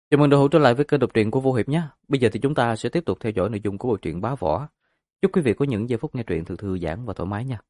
Chào mừng đồng hữu trở lại với kênh đọc truyện của Vô Hiệp nhé. Bây giờ thì chúng ta sẽ tiếp tục theo dõi nội dung của bộ truyện Bá Võ. Chúc quý vị có những giây phút nghe truyện thật thư giãn và thoải mái nha.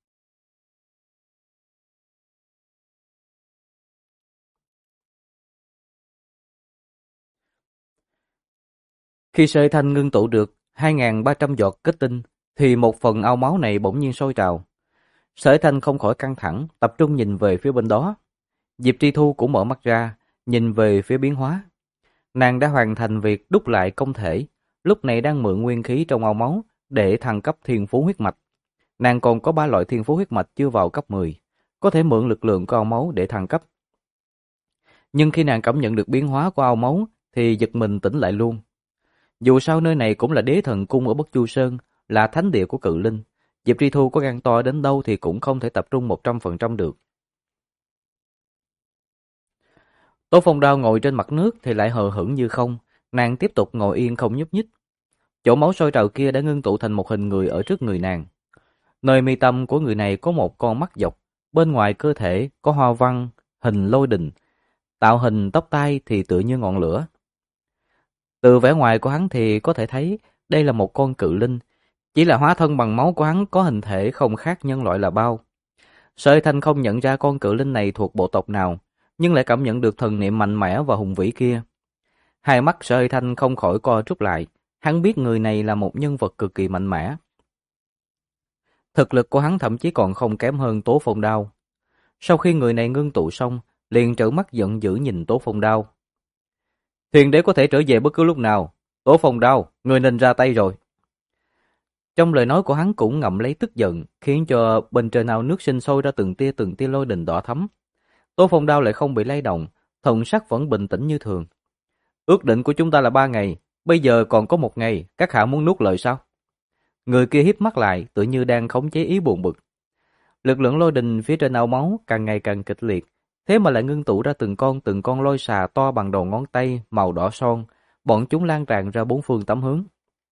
Khi sợi thanh ngưng tụ được 2.300 giọt kết tinh, thì một phần ao máu này bỗng nhiên sôi trào. Sợi thanh không khỏi căng thẳng, tập trung nhìn về phía bên đó. Diệp Tri Thu cũng mở mắt ra, nhìn về phía biến hóa. Nàng đã hoàn thành việc đúc lại công thể, lúc này đang mượn nguyên khí trong ao máu để thăng cấp thiên phú huyết mạch. Nàng còn có 3 loại thiên phú huyết mạch chưa vào cấp 10, có thể mượn lực lượng của ao máu để thăng cấp. Nhưng khi nàng cảm nhận được biến hóa của ao máu thì giật mình tỉnh lại luôn. Dù sao nơi này cũng là đế thần cung ở Bất Chu Sơn, là thánh địa của cự linh. Diệp Tri Thu có gan to đến đâu thì cũng không thể tập trung 100% được. Tố Phong Đao ngồi trên mặt nước thì lại hờ hững như không, nàng tiếp tục ngồi yên không nhúc nhích. Chỗ máu sôi trào kia đã ngưng tụ thành một hình người ở trước người nàng. Nơi mi tâm của người này có một con mắt dọc, bên ngoài cơ thể có hoa văn hình lôi đình, tạo hình tóc tai thì tựa như ngọn lửa. Từ vẻ ngoài của hắn thì có thể thấy đây là một con cự linh, chỉ là hóa thân bằng máu của hắn có hình thể không khác nhân loại là bao. Sợi Thanh không nhận ra con cự linh này thuộc bộ tộc nào, nhưng lại cảm nhận được thần niệm mạnh mẽ và hùng vĩ kia. Hai mắt Sợi Thanh không khỏi co rút lại, hắn biết người này là một nhân vật cực kỳ mạnh mẽ. Thực lực của hắn thậm chí còn không kém hơn Tố Phong Đao. Sau khi người này ngưng tụ xong, liền trợn mắt giận dữ nhìn Tố Phong Đao. Thiên đế có thể trở về bất cứ lúc nào. Tố Phong Đao, người nên ra tay rồi. Trong lời nói của hắn cũng ngậm lấy tức giận, khiến cho bên trên ao nước sinh sôi ra từng tia lôi đình đỏ thắm. Tố Phong Đao lại không bị lay động, thần sắc vẫn bình tĩnh như thường. Ước định của chúng ta là 3 ngày, bây giờ còn có 1 ngày, các hạ muốn nuốt lời sao? Người kia híp mắt lại, tự như đang khống chế ý buồn bực. Lực lượng lôi đình phía trên ao máu càng ngày càng kịch liệt, thế mà lại ngưng tụ ra từng con lôi xà to bằng đầu ngón tay, màu đỏ son, bọn chúng lan tràn ra bốn phương tám hướng.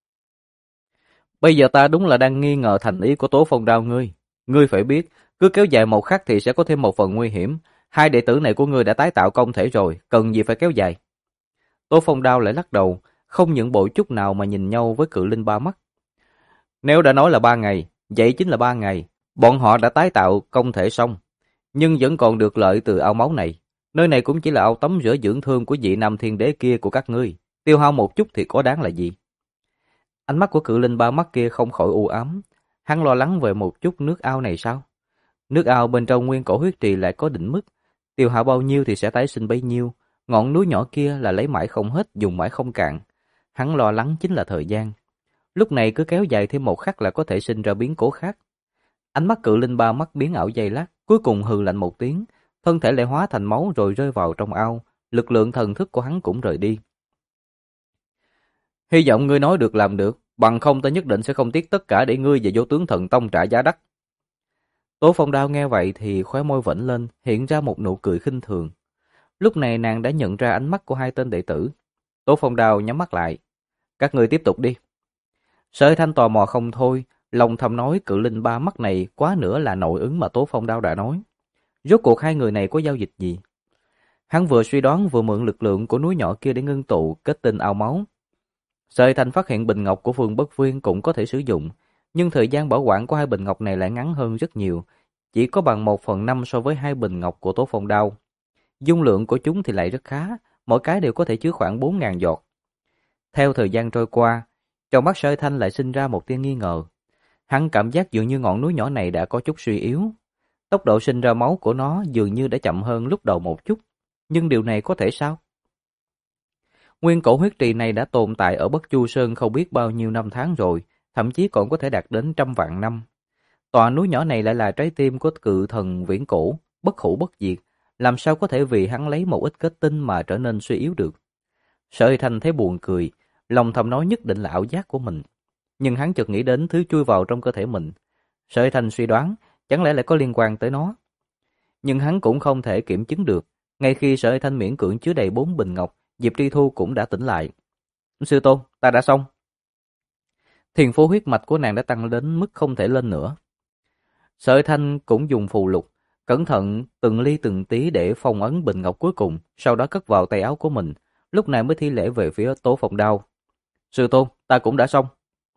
Bây giờ ta đúng là đang nghi ngờ thành ý của Tố Phong Đao ngươi. Ngươi phải biết, cứ kéo dài một khắc thì sẽ có thêm một phần nguy hiểm. Hai đệ tử này của ngươi đã tái tạo công thể rồi, cần gì phải kéo dài. Tố Phong Đao lại lắc đầu, không nhượng bộ chút nào mà nhìn nhau với cự linh ba mắt. Nếu đã nói là 3 ngày, vậy chính là 3 ngày. Bọn họ đã tái tạo công thể xong, nhưng vẫn còn được lợi từ ao máu này. Nơi này cũng chỉ là ao tắm rửa dưỡng thương của vị Nam Thiên Đế kia của các ngươi. Tiêu hao một chút thì có đáng là gì? Ánh mắt của cự linh ba mắt kia không khỏi u ám. Hắn lo lắng về một chút nước ao này sao? Nước ao bên trong nguyên cổ huyết trì lại có định mức. Tiêu hao bao nhiêu thì sẽ tái sinh bấy nhiêu. Ngọn núi nhỏ kia là lấy mãi không hết, dùng mãi không cạn. Hắn lo lắng chính là thời gian. Lúc này cứ kéo dài thêm một khắc là có thể sinh ra biến cố khác. Ánh mắt cự linh ba mắt biến ảo giây lát, cuối cùng hừ lạnh một tiếng, thân thể lại hóa thành máu rồi rơi vào trong ao, lực lượng thần thức của hắn cũng rời đi. Hy vọng ngươi nói được làm được, bằng không ta nhất định sẽ không tiếc tất cả để ngươi và Vô Tướng Thần Tông trả giá đắt. Tố Phong Đao nghe vậy thì khóe môi vểnh lên, hiện ra một nụ cười khinh thường. Lúc này nàng đã nhận ra ánh mắt của hai tên đệ tử. Tố Phong Đao nhắm mắt lại. Các ngươi tiếp tục đi. Sở Thanh tò mò không thôi, lòng thầm nói cự linh ba mắt này quá nữa là nội ứng mà Tố Phong Đao đã nói. Rốt cuộc hai người này có giao dịch gì? Hắn vừa suy đoán vừa mượn lực lượng của núi nhỏ kia để ngưng tụ kết tinh ao máu. Sở Thanh phát hiện bình ngọc của Phương Bất Viên cũng có thể sử dụng, nhưng thời gian bảo quản của hai bình ngọc này lại ngắn hơn rất nhiều, chỉ có bằng 1/5 so với hai bình ngọc của Tố Phong Đao. Dung lượng của chúng thì lại rất khá, mỗi cái đều có thể chứa khoảng 4.000 giọt. Theo thời gian trôi qua, trong mắt Sở Thanh lại sinh ra một tia nghi ngờ. Hắn cảm giác dường như ngọn núi nhỏ này đã có chút suy yếu. Tốc độ sinh ra máu của nó dường như đã chậm hơn lúc đầu một chút. Nhưng điều này có thể sao? Nguyên cổ huyết trì này đã tồn tại ở Bất Chu Sơn không biết bao nhiêu năm tháng rồi, thậm chí còn có thể đạt đến trăm vạn năm. Tòa núi nhỏ này lại là trái tim của cự thần viễn cổ, bất hủ bất diệt, làm sao có thể vì hắn lấy một ít kết tinh mà trở nên suy yếu được? Sở Thanh thấy buồn cười, lòng thầm nói nhất định là ảo giác của mình. Nhưng hắn chợt nghĩ đến thứ chui vào trong cơ thể mình. Sở Thanh suy đoán, chẳng lẽ lại có liên quan tới nó. Nhưng hắn cũng không thể kiểm chứng được. Ngay khi Sở Thanh miễn cưỡng chứa đầy 4 bình ngọc, Diệp Tri Thu cũng đã tỉnh lại. Sư tôn, ta đã xong. Thiền phú huyết mạch của nàng đã tăng đến mức không thể lên nữa. Sở Thanh cũng dùng phù lục, cẩn thận từng ly từng tí để phong ấn bình ngọc cuối cùng, sau đó cất vào tay áo của mình, lúc này mới thi lễ về phía Tố Phong Đao. Sư tôn, ta cũng đã xong.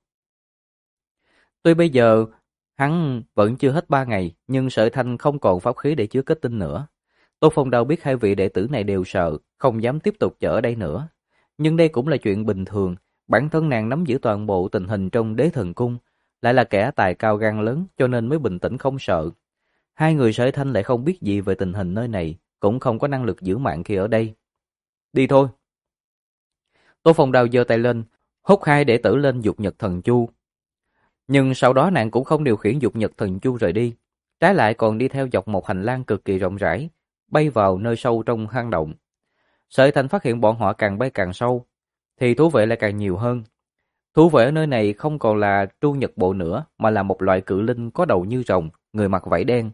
Tuy bây giờ hắn vẫn chưa hết 3 ngày, nhưng Sở Thanh không còn pháp khí để chứa kết tinh nữa. Tố Phong Đao biết hai vị đệ tử này đều sợ, không dám tiếp tục chờ ở đây nữa. Nhưng đây cũng là chuyện bình thường, bản thân nàng nắm giữ toàn bộ tình hình trong Đế Thần Cung, lại là kẻ tài cao gan lớn cho nên mới bình tĩnh không sợ. Hai người Sở Thanh lại không biết gì về tình hình nơi này, cũng không có năng lực giữ mạng khi ở đây. Đi thôi. Tố Phong Đao giơ tay lên, hút hai đệ tử lên Dục Nhật Thần Chu. Nhưng sau đó nàng cũng không điều khiển Dục Nhật Thần Chu rời đi, trái lại còn đi theo dọc một hành lang cực kỳ rộng rãi, bay vào nơi sâu trong hang động. Sở Thanh phát hiện bọn họ càng bay càng sâu, thì thú vệ lại càng nhiều hơn. Thú vệ ở nơi này không còn là tru nhật bộ nữa, mà là một loại cự linh có đầu như rồng, người mặc vảy đen.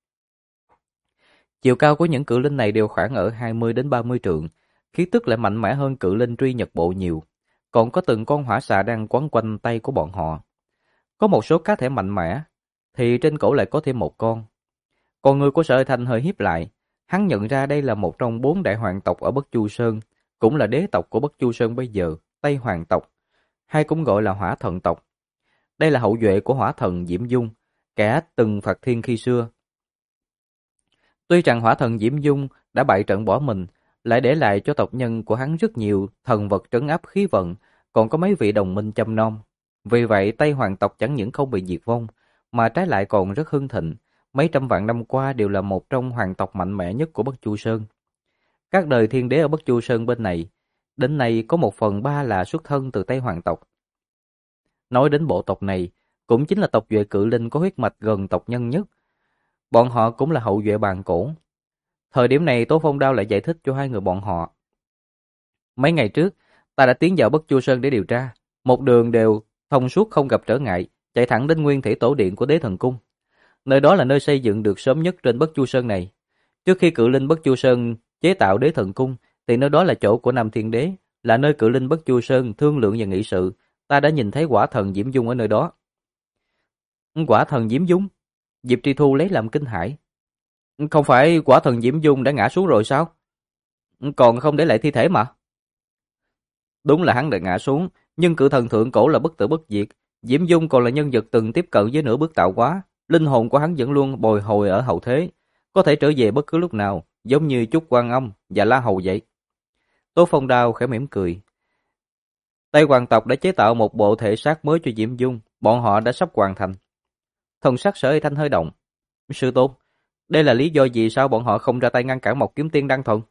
Chiều cao của những cự linh này đều khoảng ở 20 đến 30 trượng, khí tức lại mạnh mẽ hơn cự linh truy nhật bộ nhiều. Còn có từng con hỏa xà đang quấn quanh tay của bọn họ. Có một số cá thể mạnh mẽ, thì trên cổ lại có thêm một con. Con người của Sở Thanh hơi híp lại, hắn nhận ra đây là một trong 4 đại hoàng tộc ở Bất Chu Sơn, cũng là đế tộc của Bất Chu Sơn bây giờ, Tây Hoàng tộc, hay cũng gọi là Hỏa Thần tộc. Đây là hậu duệ của Hỏa Thần Diễm Dung, kẻ từng phạt thiên khi xưa. Tuy rằng Hỏa Thần Diễm Dung đã bại trận bỏ mình, lại để lại cho tộc nhân của hắn rất nhiều thần vật trấn áp khí vận, còn có mấy vị đồng minh chăm nom. Vì vậy Tây Hoàng tộc chẳng những không bị diệt vong, mà trái lại còn rất hưng thịnh, mấy trăm vạn năm qua đều là một trong hoàng tộc mạnh mẽ nhất của Bất Chu Sơn. Các đời thiên đế ở Bất Chu Sơn bên này, đến nay có 1/3 là xuất thân từ Tây Hoàng tộc. Nói đến bộ tộc này, cũng chính là tộc duệ cự linh có huyết mạch gần tộc nhân nhất. Bọn họ cũng là hậu duệ bàn cổ. Thời điểm này Tố Phong Đao lại giải thích cho hai người bọn họ. Mấy ngày trước, ta đã tiến vào Bất Chu Sơn để điều tra. Một đường đều thông suốt không gặp trở ngại, chạy thẳng đến Nguyên Thủy Tổ Điện của Đế Thần Cung. Nơi đó là nơi xây dựng được sớm nhất trên Bất Chu Sơn này. Trước khi cự linh Bất Chu Sơn chế tạo Đế Thần Cung, thì nơi đó là chỗ của Nam Thiên Đế, là nơi cự linh Bất Chu Sơn thương lượng và nghị sự. Ta đã nhìn thấy Hỏa Thần Diễm Dung ở nơi đó. Hỏa Thần Diễm Dung? Diệp Tri Thu lấy làm kinh hãi. Không phải Hỏa Thần Diễm Dung đã ngã xuống rồi sao? Còn không để lại thi thể mà. Đúng là hắn đã ngã xuống, nhưng cự thần thượng cổ là bất tử bất diệt. Diễm Dung còn là nhân vật từng tiếp cận với nửa bước tạo hóa. Linh hồn của hắn vẫn luôn bồi hồi ở hậu thế, có thể trở về bất cứ lúc nào, giống như Chúc Quan Âm và La Hầu vậy. Tố Phong Đao khẽ mỉm cười. Tây Hoàng tộc đã chế tạo một bộ thể xác mới cho Diễm Dung, bọn họ đã sắp hoàn thành. Thần sắc Sở Thanh hơi động. Sư tôn, đây là lý do gì sao bọn họ không ra tay ngăn cản Mộc Kiếm Tiên đăng thần?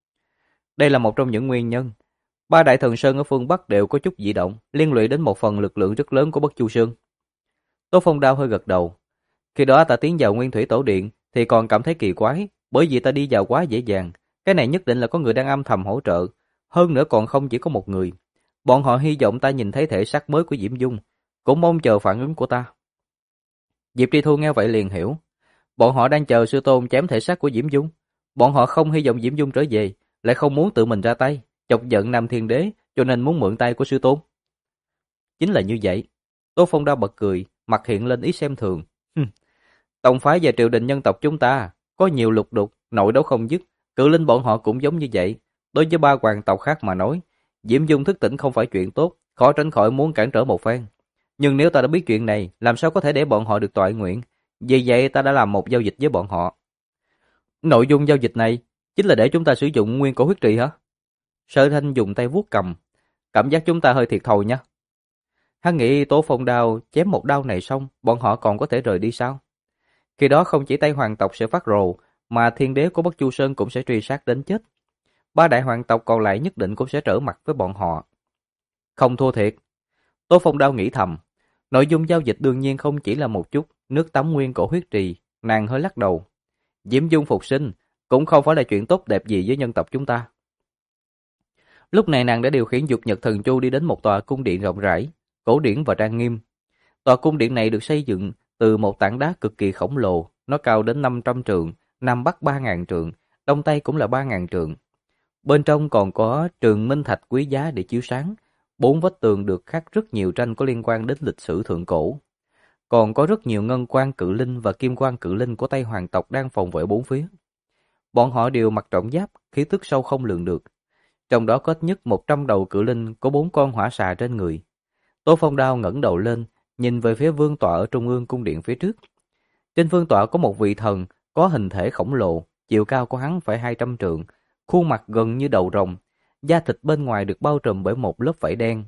Đây là một trong những nguyên nhân. 3 đại thần sơn ở phương Bắc đều có chút dị động, liên lụy đến một phần lực lượng rất lớn của Bất Chu Sơn. Tố Phong Đao hơi gật đầu. Khi đó ta tiến vào Nguyên Thủy Tổ Điện thì còn cảm thấy kỳ quái, bởi vì ta đi vào quá dễ dàng. Cái này nhất định là có người đang âm thầm hỗ trợ, hơn nữa còn không chỉ có một người. Bọn họ hy vọng ta nhìn thấy thể xác mới của Diễm Dung, cũng mong chờ phản ứng của ta. Diệp Tri Thu nghe vậy liền hiểu. Bọn họ đang chờ sư tôn chém thể xác của Diễm Dung. Bọn họ không hy vọng Diễm Dung trở về, lại không muốn tự mình ra tay, chọc giận Nam Thiên Đế, cho nên muốn mượn tay của sư tôn. Chính là như vậy. Tô Phong Đao bật cười, mặt hiện lên ý xem thường. Tông phái và triều đình nhân tộc chúng ta có nhiều lục đục, nội đấu không dứt, cự linh bọn họ cũng giống như vậy. Đối với 3 hoàng tộc khác mà nói, Diễm Dung thức tỉnh không phải chuyện tốt, khó tránh khỏi muốn cản trở một phen. Nhưng nếu ta đã biết chuyện này, làm sao có thể để bọn họ được toại nguyện? Vì vậy ta đã làm một giao dịch với bọn họ. Nội dung giao dịch này chính là để chúng ta sử dụng nguyên cổ huyết trì hả? Sở Thanh dùng tay vuốt cầm, cảm giác chúng ta hơi thiệt thòi nha. Hắn nghĩ Tố Phong Đao chém một đao này xong, bọn họ còn có thể rời đi sao? Khi đó không chỉ Tây Hoàng tộc sẽ phát rồ, mà thiên đế của Bất Chu Sơn cũng sẽ truy sát đến chết. 3 đại hoàng tộc còn lại nhất định cũng sẽ trở mặt với bọn họ. Không thua thiệt. Tố Phong Đao nghĩ thầm. Nội dung giao dịch đương nhiên không chỉ là một chút nước tắm nguyên cổ huyết trì, nàng hơi lắc đầu. Diễm Dung phục sinh cũng không phải là chuyện tốt đẹp gì với nhân tộc chúng ta. Lúc này nàng đã điều khiển Dục Nhật Thần Chu đi đến một tòa cung điện rộng rãi, cổ điển và trang nghiêm. Tòa cung điện này được xây dựng từ một tảng đá cực kỳ khổng lồ, nó cao đến 500 trượng, Nam Bắc 3.000 trượng, Đông Tây cũng là 3.000 trượng. Bên trong còn có trường minh thạch quý giá để chiếu sáng, 4 vách tường được khắc rất nhiều tranh có liên quan đến lịch sử thượng cổ. Còn có rất nhiều ngân quan cự linh và kim quan cự linh của Tây Hoàng tộc đang phòng vệ bốn phía. Bọn họ đều mặc trọng giáp, khí tức sâu không lường được. trong đó có ít nhất 100 đầu cự linh có 4 con hỏa xà trên người. Tố Phong Đao ngẩng đầu lên, nhìn về phía vương tọa ở trung ương cung điện phía trước. Trên vương tọa có một vị thần có hình thể khổng lồ, chiều cao của hắn phải 200 trượng, khuôn mặt gần như đầu rồng, da thịt bên ngoài được bao trùm bởi một lớp vảy đen.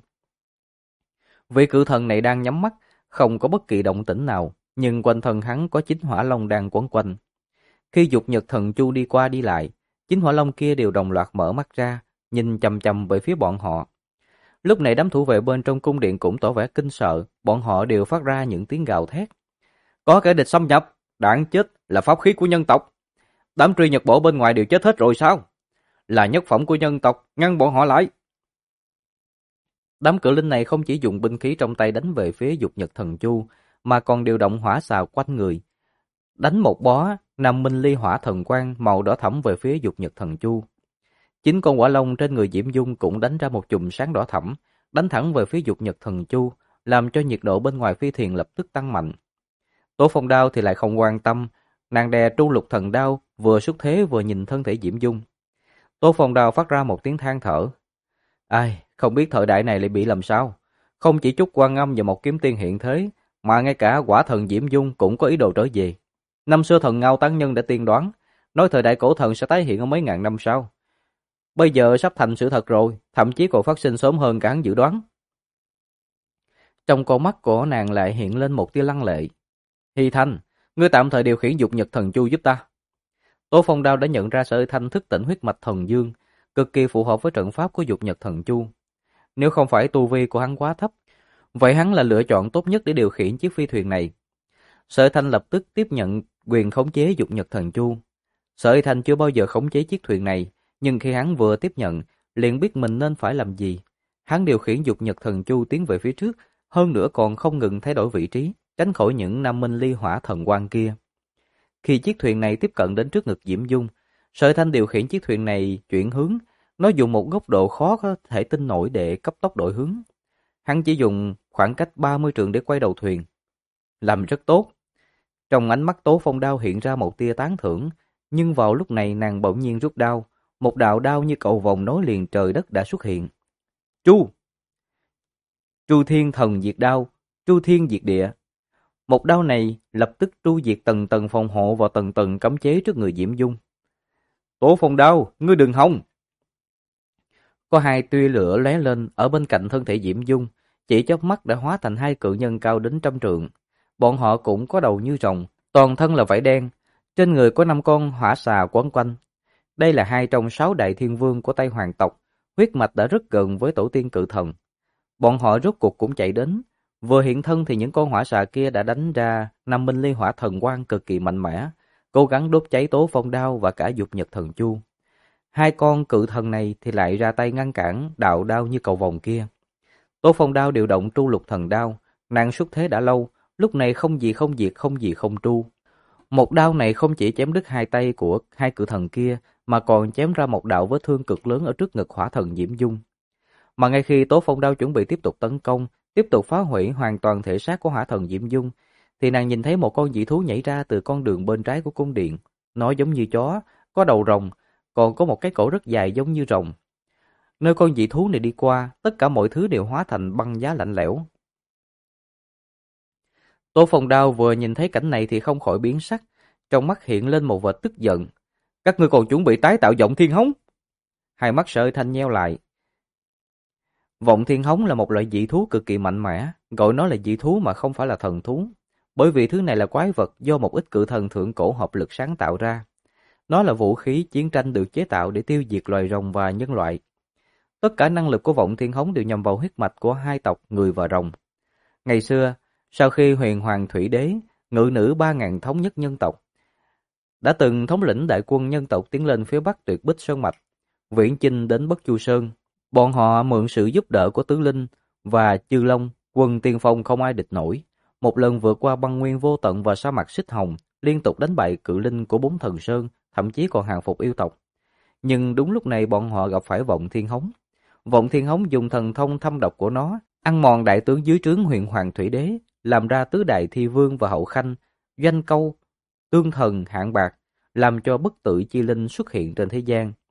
Vị cự thần này đang nhắm mắt, không có bất kỳ động tĩnh nào, nhưng quanh thân hắn có 9 hỏa long đang quấn quanh. Khi Dục Nhật Thần Chu đi qua đi lại, 9 hỏa long kia đều đồng loạt mở mắt ra, nhìn chằm chằm về phía bọn họ. Lúc này đám thủ vệ bên trong cung điện cũng tỏ vẻ kinh sợ, bọn họ đều phát ra những tiếng gào thét. Có kẻ địch xâm nhập, đáng chết là pháp khí của nhân tộc. Đám truy nhật bổ bên ngoài đều chết hết rồi sao? Là nhất phẩm của nhân tộc, ngăn bọn họ lại. Đám cự linh này không chỉ dùng binh khí trong tay đánh về phía Dục Nhật Thần Chu, mà còn điều động hỏa xà quanh người. Đánh một bó, 5 minh ly hỏa thần quang màu đỏ thẫm về phía Dục Nhật Thần Chu. 9 con hỏa long trên người Diễm Dung cũng đánh ra một chùm sáng đỏ thẫm, đánh thẳng về phía Dục Nhật Thần Chu, làm cho nhiệt độ bên ngoài phi thuyền lập tức tăng mạnh. Tố Phong Đao thì lại không quan tâm, nàng đè Tru Lục Thần Đao, vừa xuất thế vừa nhìn thân thể Diễm Dung. Tố Phong Đao phát ra một tiếng than thở. Ai, không biết thời đại này lại bị làm sao? Không chỉ Trúc Quan Âm và một kiếm tiên hiện thế, mà ngay cả quả thần Diễm Dung cũng có ý đồ trở về. Năm xưa thần Ngao Tán Nhân đã tiên đoán, nói thời đại cổ thần sẽ tái hiện ở mấy ngàn năm sau. Bây giờ sắp thành sự thật rồi, thậm chí còn phát sinh sớm hơn cả hắn dự đoán. Trong con mắt của nàng lại hiện lên một tia lăng lệ. Hy Thanh, ngươi tạm thời điều khiển Dục Nhật Thần Chu giúp ta. Tố Phong Đao đã nhận ra Sở Hy Thanh thức tỉnh huyết mạch thần dương, cực kỳ phù hợp với trận pháp của Dục Nhật Thần Chu. Nếu không phải tu vi của hắn quá thấp, vậy hắn là lựa chọn tốt nhất để điều khiển chiếc phi thuyền này. Sở Hy Thanh lập tức tiếp nhận quyền khống chế Dục Nhật Thần Chu. Sở Hy Thanh chưa bao giờ khống chế chiếc thuyền này, nhưng khi hắn vừa tiếp nhận, liền biết mình nên phải làm gì. Hắn điều khiển Dục Nhật Thần Chu tiến về phía trước, hơn nữa còn không ngừng thay đổi vị trí, tránh khỏi những 5 minh ly hỏa thần quang kia. Khi chiếc thuyền này tiếp cận đến trước ngực Diễm Dung, Sở Thanh điều khiển chiếc thuyền này chuyển hướng, nó dùng một góc độ khó có thể tin nổi để cấp tốc đổi hướng. Hắn chỉ dùng khoảng cách 30 trượng để quay đầu thuyền. Làm rất tốt. Trong ánh mắt Tố Phong Đao hiện ra một tia tán thưởng, nhưng vào lúc này nàng bỗng nhiên rút đao, một đạo đao như cầu vồng nối liền trời đất đã xuất hiện. Chu! Chu Thiên Thần Diệt Đao, Chu Thiên Diệt Địa. Một đao này lập tức tru diệt tầng tầng phòng hộ và tầng tầng cấm chế trước người Diễm Dung. Tố Phong Đao, ngươi đừng hòng! Có hai tia lửa lóe lên ở bên cạnh thân thể Diễm Dung, chỉ chớp mắt đã hóa thành hai cự nhân cao đến 100 trượng. Bọn họ cũng có đầu như rồng, toàn thân là vảy đen, trên người có 5 con hỏa xà quấn quanh. Đây là 2 trong 6 đại thiên vương của Tây Hoàng tộc, huyết mạch đã rất gần với tổ tiên cự thần. Bọn họ rốt cuộc cũng chạy đến, vừa hiện thân thì những con hỏa xà kia đã đánh ra 5 minh ly hỏa thần quang cực kỳ mạnh mẽ, cố gắng đốt cháy Tố Phong Đao và cả Dục Nhật Thần Chu. Hai con cự thần này thì lại ra tay ngăn cản đạo đao như cầu vồng kia. Tố Phong Đao điều động Tru Lục Thần Đao, nàng xuất thế đã lâu, lúc này không gì không diệt, không gì không tru. Một đao này không chỉ chém đứt hai tay của hai cự thần kia, mà còn chém ra một đạo vết thương cực lớn ở trước ngực hỏa thần Diễm Dung. Mà ngay khi Tố Phong Đao chuẩn bị tiếp tục tấn công, tiếp tục phá hủy hoàn toàn thể xác của hỏa thần Diễm Dung, thì nàng nhìn thấy một con dị thú nhảy ra từ con đường bên trái của cung điện. Nó giống như chó, có đầu rồng, còn có một cái cổ rất dài giống như rồng. Nơi con dị thú này đi qua, tất cả mọi thứ đều hóa thành băng giá lạnh lẽo. Tố Phong Đao vừa nhìn thấy cảnh này thì không khỏi biến sắc, trong mắt hiện lên một vệt tức giận. Các ngươi còn chuẩn bị tái tạo Vọng Thiên Hống? Hai mắt Sở Thanh nheo lại. Vọng Thiên Hống là một loại dị thú cực kỳ mạnh mẽ, gọi nó là dị thú mà không phải là thần thú, bởi vì thứ này là quái vật do một ít cự thần thượng cổ hợp lực sáng tạo ra. Nó là vũ khí chiến tranh được chế tạo để tiêu diệt loài rồng và nhân loại. Tất cả năng lực của Vọng Thiên Hống đều nhằm vào huyết mạch của hai tộc người và rồng. Ngày xưa, sau khi Huyền Hoàng Thủy Đế, ngự nữ 3000 thống nhất nhân tộc, đã từng thống lĩnh đại quân nhân tộc tiến lên phía bắc Tuyệt Bích Sơn Mạch, viễn chinh đến Bất Chu Sơn. Bọn họ mượn sự giúp đỡ của Tứ Linh và Chư Long, quân tiên phong không ai địch nổi, một lần vượt qua băng nguyên vô tận và sa mạc xích hồng, liên tục đánh bại cự linh của 4 thần sơn, thậm chí còn hàng phục yêu tộc. Nhưng đúng lúc này bọn họ gặp phải Vọng Thiên Hống. Vọng Thiên Hống dùng thần thông thâm độc của nó, ăn mòn đại tướng dưới trướng Huyền Hoàng Thủy Đế, làm ra tứ đại thi vương và hậu khanh, doanh câu, tương thần hạng bạc, làm cho bất tử chi linh xuất hiện trên thế gian.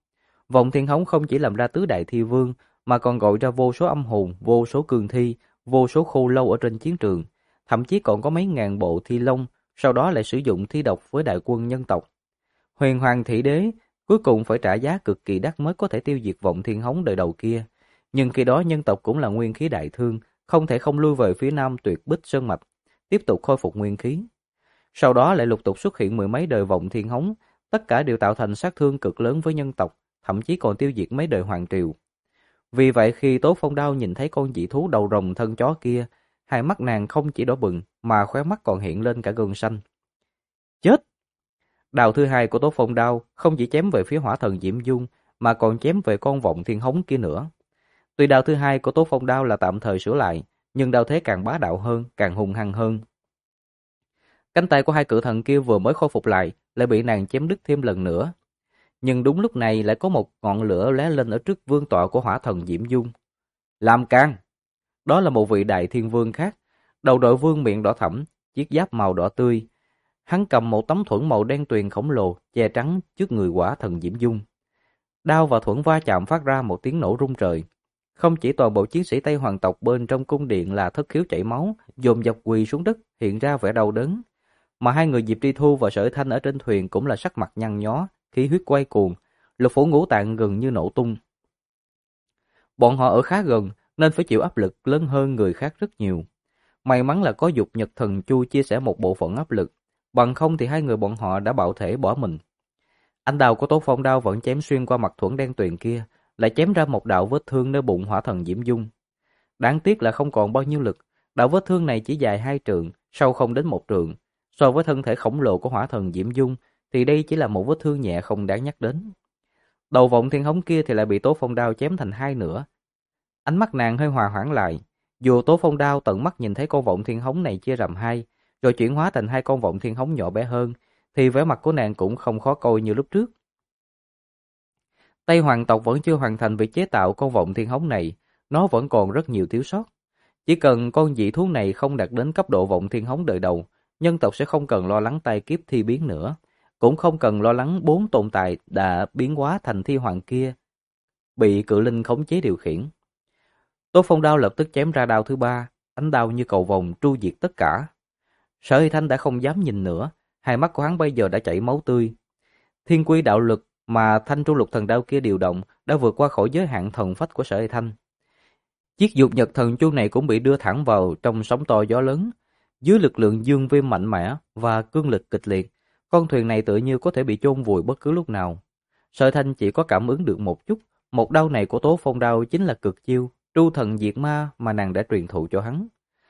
Vọng Thiên Hống không chỉ làm ra tứ đại thi vương, mà còn gọi ra vô số âm hồn, vô số cương thi, vô số khô lâu ở trên chiến trường, thậm chí còn có mấy ngàn bộ thi long, sau đó lại sử dụng thi độc với đại quân nhân tộc. Huyền Hoàng Thị Đế cuối cùng phải trả giá cực kỳ đắt mới có thể tiêu diệt Vọng Thiên Hống đời đầu kia. Nhưng khi đó nhân tộc cũng là nguyên khí đại thương, không thể không lui về phía nam Tuyệt Bích Sơn Mạch, tiếp tục khôi phục nguyên khí. Sau đó lại lục tục xuất hiện mười mấy đời Vọng Thiên Hống, tất cả đều tạo thành sát thương cực lớn với nhân tộc, thậm chí còn tiêu diệt mấy đời hoàng triều. Vì vậy khi Tố Phong Đao nhìn thấy con dị thú đầu rồng thân chó kia, hai mắt nàng không chỉ đỏ bừng mà khóe mắt còn hiện lên cả gân xanh. Chết! Đao thứ hai của Tố Phong Đao không chỉ chém về phía hỏa thần Diễm Dung mà còn chém về con Vọng Thiên Hống kia nữa. Tuy đao thứ hai của Tố Phong Đao là tạm thời sửa lại, nhưng đao thế càng bá đạo hơn, càng hung hăng hơn. Cánh tay của hai cự thần kia vừa mới khôi phục lại, lại bị nàng chém đứt thêm lần nữa. Nhưng đúng lúc này lại có một ngọn lửa lóe lên ở trước vương tọa của hỏa thần Diễm Dung. Làm can! Đó là một vị đại thiên vương khác, đầu đội vương miệng đỏ thẫm, chiếc giáp màu đỏ tươi. Hắn cầm một tấm thuẫn màu đen tuyền khổng lồ, che trắng trước người hỏa thần Diễm Dung. Đao và thuẫn va chạm phát ra một tiếng nổ rung trời. Không chỉ toàn bộ chiến sĩ Tây Hoàng tộc bên trong cung điện là thất khiếu chảy máu, dồn dập quỳ xuống đất, hiện ra vẻ đau đớn. Mà hai người Diệp Tri Thu và Sở Thanh ở trên thuyền cũng là sắc mặt nhăn nhó, khí huyết quay cuồng, lục phủ ngũ tạng gần như nổ tung. Bọn họ ở khá gần nên phải chịu áp lực lớn hơn người khác rất nhiều. May mắn là có Dục Nhật Thần Chu chia sẻ một bộ phận áp lực, bằng không thì hai người bọn họ đã bạo thể bỏ mình. Ánh đao của Tố Phong Đao vẫn chém xuyên qua mặt thuẫn đen tuyền kia, lại chém ra một đạo vết thương nơi bụng hỏa thần Diễm Dung. Đáng tiếc là không còn bao nhiêu lực, đạo vết thương này chỉ dài 2 trượng, sâu không đến 1 trượng. So với thân thể khổng lồ của hỏa thần Diễm Dung, thì đây chỉ là một vết thương nhẹ không đáng nhắc đến. Đầu Vọng Thiên Hống kia thì lại bị Tố Phong Đao chém thành 2 nửa. Ánh mắt nàng hơi hòa hoãn lại, dù Tố Phong Đao tận mắt nhìn thấy con Vọng Thiên Hống này chia làm 2, rồi chuyển hóa thành 2 con Vọng Thiên Hống nhỏ bé hơn, thì vẻ mặt của nàng cũng không khó coi như lúc trước. Tây Hoàng tộc vẫn chưa hoàn thành việc chế tạo con Vọng Thiên Hống này, nó vẫn còn rất nhiều thiếu sót. Chỉ cần con dị thú này không đạt đến cấp độ Vọng Thiên Hống đời đầu, nhân tộc sẽ không cần lo lắng tai kiếp thi biến nữa, cũng không cần lo lắng 4 tồn tại đã biến hóa thành thi hoàng kia bị cự linh khống chế điều khiển. Tố Phong Đao lập tức chém ra đao thứ 3, ánh đao như cầu vồng tru diệt tất cả. Sở Hy Thanh đã không dám nhìn nữa, hai mắt của hắn bây giờ đã chảy máu tươi. Thiên quy đạo lực mà Thanh Tru Lục Thần Đao kia điều động đã vượt qua khỏi giới hạn thần phách của Sở Hy Thanh. Chiếc Dục Nhật Thần Chu này cũng bị đưa thẳng vào trong sóng to gió lớn. Dưới lực lượng dương viêm mạnh mẽ và cương lực kịch liệt, con thuyền này tựa như có thể bị chôn vùi bất cứ lúc nào. Sở Thanh chỉ có cảm ứng được một chút, một đao này của Tố Phong Đao chính là cực chiêu Tru Thần Diệt Ma mà nàng đã truyền thụ cho hắn.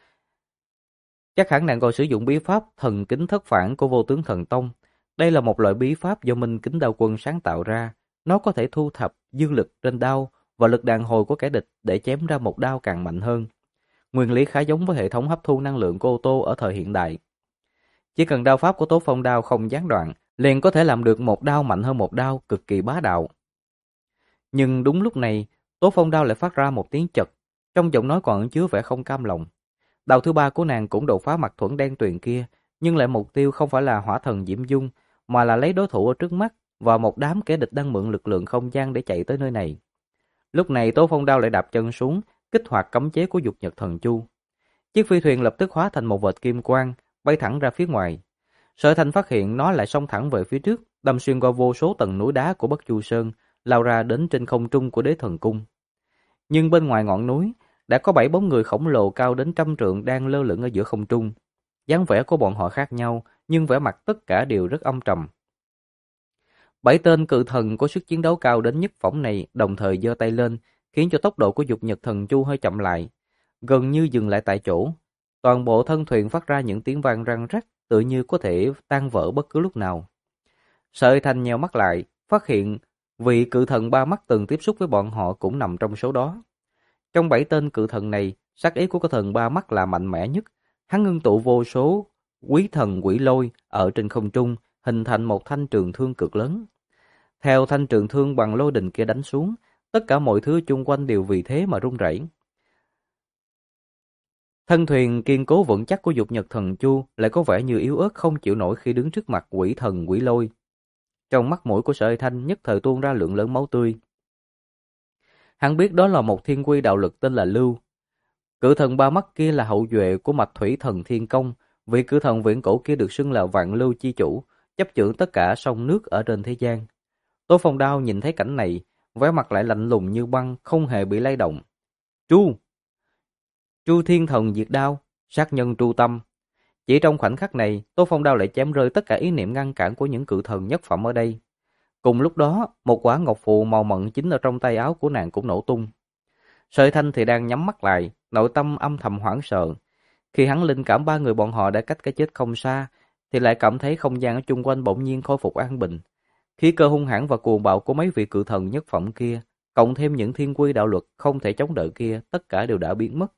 Chắc hẳn nàng còn sử dụng bí pháp Thần Kính Thất Phản của Vô Tướng Thần Tông. Đây là một loại bí pháp do Minh Kính Đao Quân sáng tạo ra. Nó có thể thu thập dương lực trên đao và lực đàn hồi của kẻ địch để chém ra một đao càng mạnh hơn. Nguyên lý khá giống với hệ thống hấp thu năng lượng của ô tô ở thời hiện đại. Chỉ cần đao pháp của Tố Phong Đao không gián đoạn, liền có thể làm được một đao mạnh hơn một đao, cực kỳ bá đạo. Nhưng đúng lúc này, Tố Phong Đao lại phát ra một tiếng chật, trong giọng nói còn ẩn chứa vẻ không cam lòng. Đao thứ 3 của nàng cũng đột phá mặt thuẫn đen tuyền kia, nhưng lại mục tiêu không phải là hỏa thần Diễm Dung, mà là lấy đối thủ ở trước mắt và một đám kẻ địch đang mượn lực lượng không gian để chạy tới nơi này. Lúc này Tố Phong Đao lại đạp chân xuống, kích hoạt cấm chế của Dục Nhật Thần Chu. Chiếc phi thuyền lập tức hóa thành một vệt kim quang, bay thẳng ra phía ngoài. Sở Thanh phát hiện nó lại xông thẳng về phía trước, đâm xuyên qua vô số tầng núi đá của Bất Chu Sơn, lao ra đến trên không trung của Đế Thần Cung. Nhưng bên ngoài ngọn núi, đã có 7 bóng người khổng lồ cao đến 100 trượng đang lơ lửng ở giữa không trung. Dáng vẻ của bọn họ khác nhau, nhưng vẻ mặt tất cả đều rất âm trầm. 7 tên cự thần có sức chiến đấu cao đến nhất phẩm này đồng thời giơ tay lên, khiến cho tốc độ của Dục Nhật Thần Chu hơi chậm lại, gần như dừng lại tại chỗ. Toàn bộ thân thuyền phát ra những tiếng vang răng rắc, tựa như có thể tan vỡ bất cứ lúc nào. Sợi Thành nheo mắt lại, phát hiện vị cự thần 3 mắt từng tiếp xúc với bọn họ cũng nằm trong số đó. Trong 7 tên cự thần này, sát ý của cái thần 3 mắt là mạnh mẽ nhất. Hắn ngưng tụ vô số quý thần quỷ lôi ở trên không trung, hình thành một thanh trường thương cực lớn. Theo thanh trường thương bằng lôi đình kia đánh xuống, tất cả mọi thứ chung quanh đều vì thế mà rung rẩy. Thân thuyền kiên cố vững chắc của Dục Nhật Thần Chu lại có vẻ như yếu ớt không chịu nổi khi đứng trước mặt quỷ thần quỷ lôi. Trong mắt mũi của Sợi Thanh nhất thời tuôn ra lượng lớn máu tươi, Hắn biết đó là một thiên quy đạo lực tên là Lưu. Cự thần ba mắt kia là hậu duệ của mạch thủy thần Thiên Công, vị cự thần viễn cổ kia được xưng là Vạn Lưu chi chủ, chấp chưởng tất cả sông nước ở trên thế gian. Tô Phong Đao nhìn thấy cảnh này, vẻ mặt lại lạnh lùng như băng, không hề bị lay động. Tru! Tru Thiên Thần diệt đao, sát nhân tru tâm. Chỉ trong khoảnh khắc này, Tô Phong Đao lại chém rơi tất cả ý niệm ngăn cản của những cự thần nhất phẩm ở đây. Cùng lúc đó, một quả ngọc phù màu mận chính ở trong tay áo của nàng cũng nổ tung. Sợi Thanh thì đang nhắm mắt lại, nội tâm âm thầm hoảng sợ. Khi hắn linh cảm ba người bọn họ đã cách cái chết không xa, thì lại cảm thấy không gian ở chung quanh bỗng nhiên khôi phục an bình. Khí cơ hung hãn và cuồng bạo của mấy vị cự thần nhất phẩm kia, cộng thêm những thiên quy đạo luật không thể chống đỡ kia, tất cả đều đã biến mất.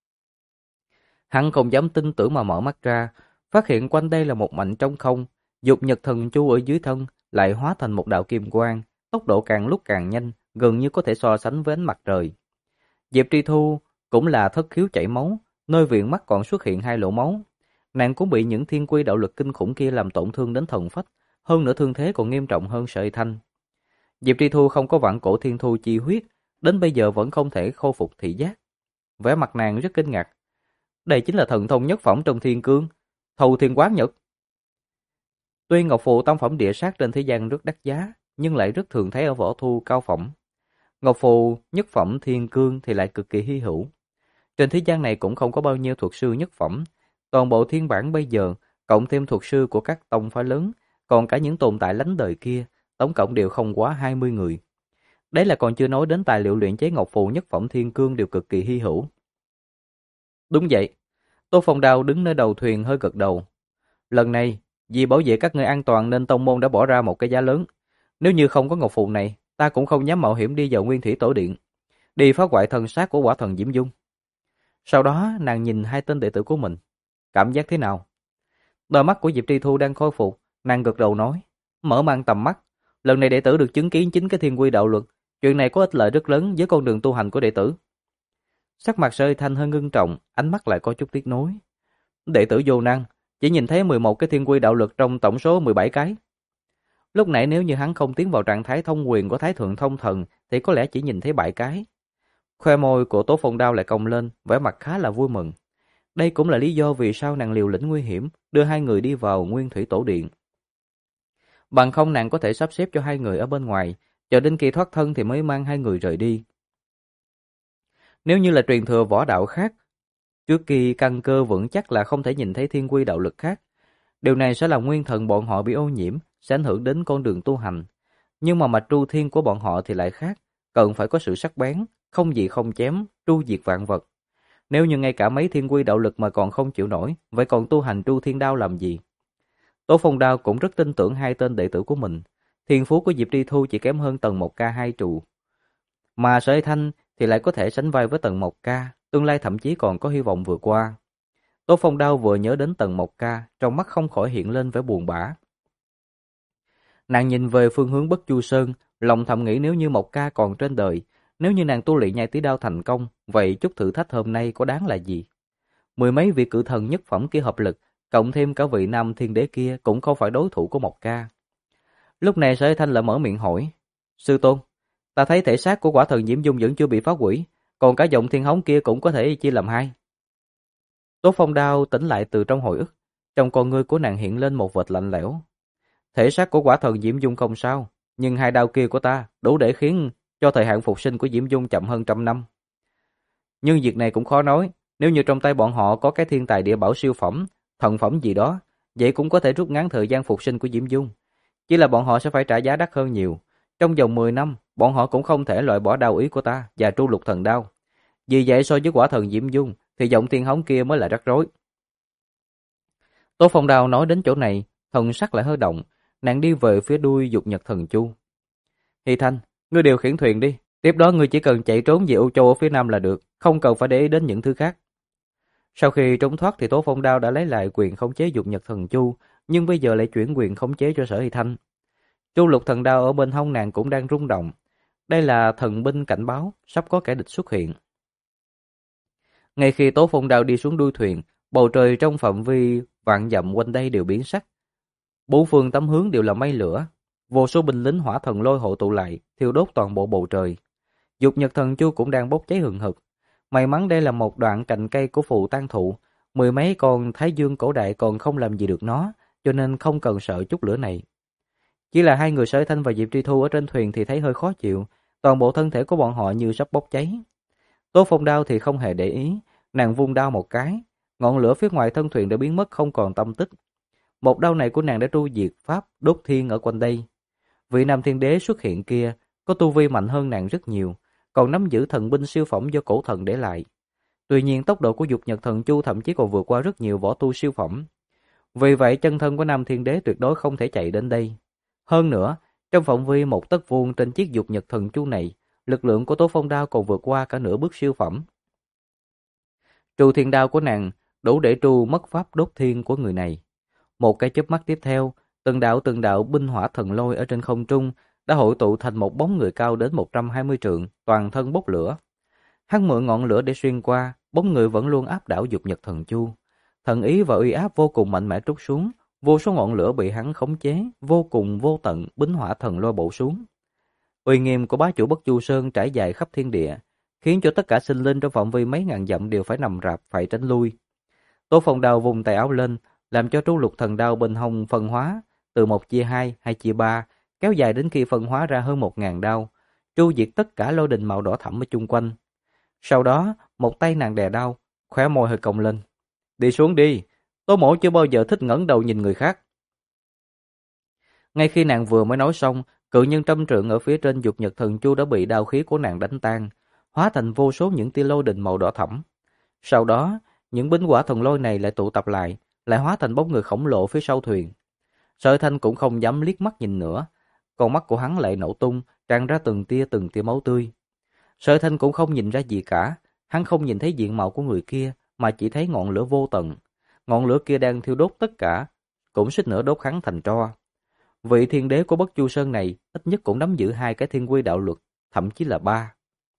Hắn không dám tin tưởng mà mở mắt ra, phát hiện quanh đây là một mảnh trống không, dục nhật thần chu ở dưới thân lại hóa thành một đạo kim quang, tốc độ càng lúc càng nhanh, gần như có thể so sánh với ánh mặt trời. Diệp Tri Thu cũng là thất khiếu chảy máu, nơi viền mắt còn xuất hiện hai lỗ máu. Nàng cũng bị những thiên quy đạo lực kinh khủng kia làm tổn thương đến thần phách, hơn nữa thương thế còn nghiêm trọng hơn Sợi Thanh. Diệp Tri Thu không có vạn cổ thiên thu chi huyết, đến bây giờ vẫn không thể khôi phục thị giác. Vẻ mặt nàng rất kinh ngạc. Đây chính là thần thông nhất phẩm trong thiên cương, Thầu Thiên Quán Nhật. Tuy ngọc phù tam phẩm địa sát trên thế gian rất đắt giá, nhưng lại rất thường thấy ở võ thu cao phẩm. Ngọc phù nhất phẩm thiên cương thì lại cực kỳ hy hữu. Trên thế gian này cũng không có bao nhiêu thuật sư nhất phẩm. Toàn bộ thiên bản bây giờ, cộng thêm thuật sư của các tông phái lớn, còn cả những tồn tại lánh đời kia, tổng cộng đều không quá 20 người. Đấy là còn chưa nói đến tài liệu luyện chế ngọc phù nhất phẩm thiên cương đều cực kỳ hy hữu. Đúng vậy. Tô Phong Đao đứng nơi đầu thuyền hơi gật đầu. Lần này, vì bảo vệ các ngươi an toàn nên tông môn đã bỏ ra một cái giá lớn. Nếu như không có ngọc phù này, ta cũng không dám mạo hiểm đi vào Nguyên Thủy Tổ Điện, đi phá hoại thần sát của quả thần Diễm Dung. Sau đó, nàng nhìn hai tên đệ tử của mình. Cảm giác thế nào? Đôi mắt của Diệp Tri Thu đang khôi phục, nàng gật đầu nói, mở mang tầm mắt. Lần này đệ tử được chứng kiến chính cái thiên quy đạo luật. Chuyện này có ích lợi rất lớn với con đường tu hành của đệ tử. Sắc mặt Sợi Thanh hơi ngưng trọng, ánh mắt lại có chút tiếc nuối. Đệ tử vô năng, chỉ nhìn thấy 11 cái thiên quy đạo lực trong tổng số 17 cái. Lúc nãy nếu như hắn không tiến vào trạng thái thông quyền của Thái Thượng Thông Thần thì có lẽ chỉ nhìn thấy 7 cái. Khoe môi của Tố Phong Đao lại cong lên, vẻ mặt khá là vui mừng. Đây cũng là lý do vì sao nàng liều lĩnh nguy hiểm đưa hai người đi vào Nguyên Thủy Tổ Điện. Bằng không nàng có thể sắp xếp cho hai người ở bên ngoài, chờ đến khi thoát thân thì mới mang hai người rời đi. Nếu như là truyền thừa võ đạo khác, trước khi căn cơ vững chắc là không thể nhìn thấy thiên quy đạo lực khác. Điều này sẽ làm nguyên thần bọn họ bị ô nhiễm, sẽ ảnh hưởng đến con đường tu hành. Nhưng mà mạch tru thiên của bọn họ thì lại khác, cần phải có sự sắc bén, không gì không chém, tru diệt vạn vật. Nếu như ngay cả mấy thiên quy đạo lực mà còn không chịu nổi, vậy còn tu hành tru thiên đao làm gì? Tố Phong Đao cũng rất tin tưởng hai tên đệ tử của mình. Thiên phú của Diệp Tri Thu chỉ kém hơn tầng 1K 2 trụ. Mà Sợi Thanh thì lại có thể sánh vai với tầng 1K, tương lai thậm chí còn có hy vọng vượt qua. Tố Phong Đao vừa nhớ đến tầng 1K, trong mắt không khỏi hiện lên vẻ buồn bã. Nàng nhìn về phương hướng Bất Chu Sơn, lòng thầm nghĩ nếu như 1K còn trên đời, nếu như nàng tu luyện nhai tí đao thành công, vậy chút thử thách hôm nay có đáng là gì? Mười mấy vị cự thần nhất phẩm kia hợp lực, cộng thêm cả vị nam thiên đế kia cũng không phải đối thủ của 1K. Lúc này Sợi Thanh lại mở miệng hỏi, sư tôn, ta thấy thể xác của quả thần Diễm Dung vẫn chưa bị phá hủy, còn cả dòng thiên hống kia cũng có thể chia làm hai. Tố Phong Đao tỉnh lại từ trong hồi ức, trong con ngươi của nàng hiện lên một vệt lạnh lẽo. Thể xác của quả thần Diễm Dung không sao, nhưng hai đao kia của ta đủ để khiến cho thời hạn phục sinh của Diễm Dung chậm hơn 100 năm. Nhưng việc này cũng khó nói, nếu như trong tay bọn họ có cái thiên tài địa bảo siêu phẩm, thần phẩm gì đó, vậy cũng có thể rút ngắn thời gian phục sinh của Diễm Dung. Chỉ là bọn họ sẽ phải trả giá đắt hơn nhiều. Trong vòng 10 năm, bọn họ cũng không thể loại bỏ đao ý của ta và tru lục thần đao. Vì vậy so với quả thần Diễm Dung, thì giọng thiên hống kia mới là rắc rối. Tố Phong Đao nói đến chỗ này, thần sắc lại hơi động, nàng đi về phía đuôi dục nhật thần chu. Hy Thanh, ngươi điều khiển thuyền đi, tiếp đó ngươi chỉ cần chạy trốn về Âu Châu ở phía nam là được, không cần phải để ý đến những thứ khác. Sau khi trốn thoát thì Tố Phong Đao đã lấy lại quyền khống chế dục nhật thần chu, nhưng bây giờ lại chuyển quyền khống chế cho Sở Hy Thanh. Tru lục thần đao ở bên hông nàng cũng đang rung động. Đây là thần binh cảnh báo, sắp có kẻ địch xuất hiện. Ngay khi Tố Phong Đao đi xuống đuôi thuyền, bầu trời trong phạm vi vạn dặm quanh đây đều biến sắc. Bốn phương tám hướng đều là mây lửa, vô số binh lính hỏa thần lôi hội tụ lại, thiêu đốt toàn bộ bầu trời. Dục nhật thần chu cũng đang bốc cháy hừng hực. May mắn đây là một đoạn cành cây của phù tang thụ, mười mấy con thái dương cổ đại còn không làm gì được nó, cho nên không cần sợ chút lửa này. Chỉ là hai người Sở Thanh và Diệp Tri Thu ở trên thuyền thì thấy hơi khó chịu, toàn bộ thân thể của bọn họ như sắp bốc cháy. Tố Phong Đao thì không hề để ý, nàng vung đao một cái, ngọn lửa phía ngoài thân thuyền đã biến mất không còn tâm tích. Một đao này của nàng đã tru diệt pháp đốt thiên ở quanh đây. Vị Nam Thiên Đế xuất hiện kia có tu vi mạnh hơn nàng rất nhiều, còn nắm giữ thần binh siêu phẩm do cổ thần để lại. Tuy nhiên tốc độ của Dục Nhật Thần Chu thậm chí còn vượt qua rất nhiều võ tu siêu phẩm. Vì vậy chân thân của Nam Thiên Đế tuyệt đối không thể chạy đến đây. Hơn nữa, trong phạm vi một tấc vuông trên chiếc Dục Nhật Thần Chu này, lực lượng của Tố Phong Đao còn vượt qua cả nửa bước siêu phẩm. Trù thiên đao của nàng đủ để tru mất pháp đốt thiên của người này. Một cái chớp mắt tiếp theo, từng đạo binh hỏa thần lôi ở trên không trung đã hội tụ thành một bóng người cao đến 120 trượng, toàn thân bốc lửa. Hắn mượn ngọn lửa để xuyên qua, bóng người vẫn luôn áp đảo Dục Nhật Thần Chu. Thần ý và uy áp vô cùng mạnh mẽ trút xuống, vô số ngọn lửa bị hắn khống chế, vô cùng vô tận binh hỏa thần lôi bổ xuống. Uy nghiêm của bá chủ Bất Chu Sơn trải dài khắp thiên địa, khiến cho tất cả sinh linh trong phạm vi mấy ngàn dặm đều phải nằm rạp, phải tránh lui. Tố Phong Đao vùng tay áo lên, làm cho tru lục thần đao bên hông phân hóa, từ 1 chia 2, 2 chia 3, kéo dài đến khi phân hóa ra hơn 1000 đao, tru diệt tất cả lôi đình màu đỏ thẫm ở chung quanh. Sau đó, một tay nàng đè đao, khóe môi hơi cong lên. Đi xuống đi, Tố mỗ chưa bao giờ thích ngẩng đầu nhìn người khác. Ngay khi nàng vừa mới nói xong, cự nhân trăm trượng ở phía trên Dục Nhật Thần Chu đã bị đao khí của nàng đánh tan, hóa thành vô số những tia lôi đình màu đỏ thẫm. Sau đó, những binh hỏa thần lôi này lại tụ tập lại hóa thành bóng người khổng lồ phía sau thuyền. Sở Thanh cũng không dám liếc mắt nhìn nữa, con mắt của hắn lại nổ tung, tràn ra từng tia máu tươi. Sở Thanh cũng không nhìn ra gì cả, hắn không nhìn thấy diện mạo của người kia, mà chỉ thấy ngọn lửa vô tận. Ngọn lửa kia đang thiêu đốt tất cả, cũng suýt nữa đốt hắn thành tro. Vị thiên đế của Bất Chu Sơn này ít nhất cũng nắm giữ 2 cái thiên quy đạo luật, thậm chí là 3.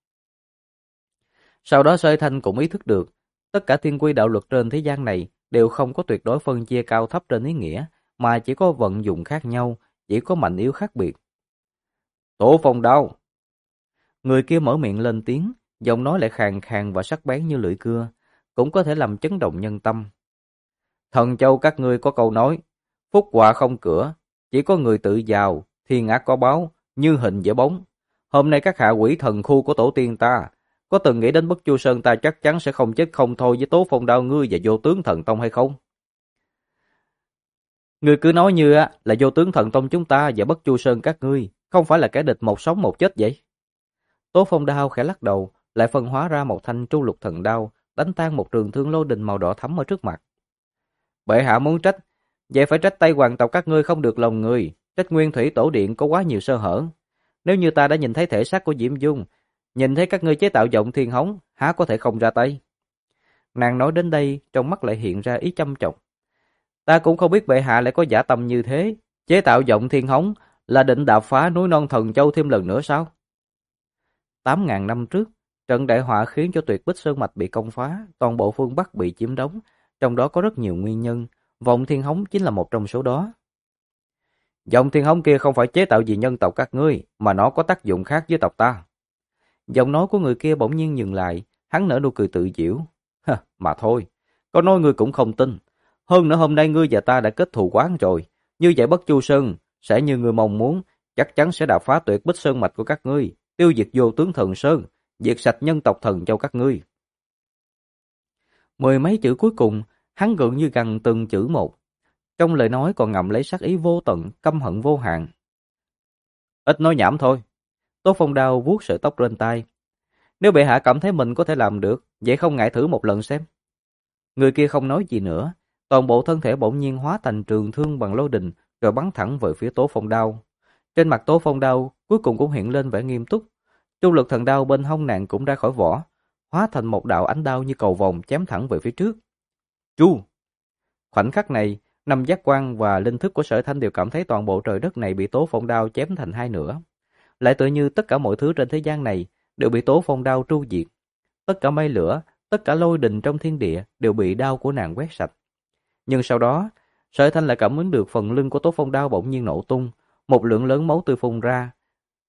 Sau đó Sở Thanh cũng ý thức được, tất cả thiên quy đạo luật trên thế gian này đều không có tuyệt đối phân chia cao thấp trên ý nghĩa, mà chỉ có vận dụng khác nhau, chỉ có mạnh yếu khác biệt. Tổ Phong Đao! Người kia mở miệng lên tiếng, giọng nói lại khàn khàn và sắc bén như lưỡi cưa, cũng có thể làm chấn động nhân tâm. Thần châu các ngươi có câu nói, phúc họa không cửa, chỉ có người tự giàu, thiên ác có báo, như hình vẽ bóng. Hôm nay các hạ quỷ thần khu của tổ tiên ta, có từng nghĩ đến Bất Chu Sơn ta chắc chắn sẽ không chết không thôi với Tố Phong Đao ngươi và Vô Tướng Thần Tông hay không? Ngươi cứ nói như là Vô Tướng Thần Tông chúng ta và Bất Chu Sơn các ngươi, không phải là kẻ địch một sống một chết vậy? Tố Phong Đao khẽ lắc đầu, lại phân hóa ra một thanh tru lục thần đao, đánh tan một trường thương lôi đình màu đỏ thẫm ở trước mặt. Bệ hạ muốn trách, vậy phải trách tay hoàng tộc các ngươi không được lòng người, trách Nguyên Thủy Tổ Điện có quá nhiều sơ hở. Nếu như ta đã nhìn thấy thể xác của Diễm Dung, nhìn thấy các ngươi chế tạo giọng thiên hống, há có thể không ra tay? Nàng nói đến đây, trong mắt lại hiện ra ý châm chọc. Ta cũng không biết bệ hạ lại có dã tâm như thế, chế tạo giọng thiên hống là định đạp phá núi non Thần Châu thêm lần nữa sao? 8.000 năm trước, trận đại họa khiến cho Tuyệt Bích Sơn Mạch bị công phá, toàn bộ phương Bắc bị chiếm đóng, trong đó có rất nhiều nguyên nhân, vọng thiên hống chính là một trong số đó. Giọng thiên hống kia không phải chế tạo vì nhân tộc các ngươi, mà nó có tác dụng khác với tộc ta. Giọng nói của người kia bỗng nhiên dừng lại, hắn nở nụ cười tự giễu. Mà thôi, có nói ngươi cũng không tin. Hơn nữa hôm nay ngươi và ta đã kết thù oán rồi, như vậy Bất Chu Sơn sẽ như ngươi mong muốn, chắc chắn sẽ đạp phá Tuyệt Bích Sơn Mạch của các ngươi, tiêu diệt Vô Tướng Thần Sơn, diệt sạch nhân tộc Thần Châu các ngươi. Mười mấy chữ cuối cùng, hắn gượng như gằn từng chữ một. Trong lời nói còn ngậm lấy sát ý vô tận, căm hận vô hạn. Ít nói nhảm thôi. Tố Phong Đao vuốt sợi tóc lên tai. Nếu bệ hạ cảm thấy mình có thể làm được, vậy không ngại thử một lần xem. Người kia không nói gì nữa, toàn bộ thân thể bỗng nhiên hóa thành trường thương bằng lôi đình, rồi bắn thẳng về phía Tố Phong Đao. Trên mặt Tố Phong Đao cuối cùng cũng hiện lên vẻ nghiêm túc. Chu lực thần đao bên hông nàng cũng ra khỏi vỏ, hóa thành một đạo ánh đao như cầu vồng chém thẳng về phía trước. Chu! Khoảnh khắc này, năm giác quan và linh thức của Sở Thanh đều cảm thấy toàn bộ trời đất này bị Tố Phong Đao chém thành hai nửa. Lại tự như tất cả mọi thứ trên thế gian này đều bị Tố Phong Đao tru diệt. Tất cả mây lửa, tất cả lôi đình trong thiên địa đều bị đao của nàng quét sạch. Nhưng sau đó, Sở Thanh lại cảm ứng được phần lưng của Tố Phong Đao bỗng nhiên nổ tung, một lượng lớn máu tươi phun ra.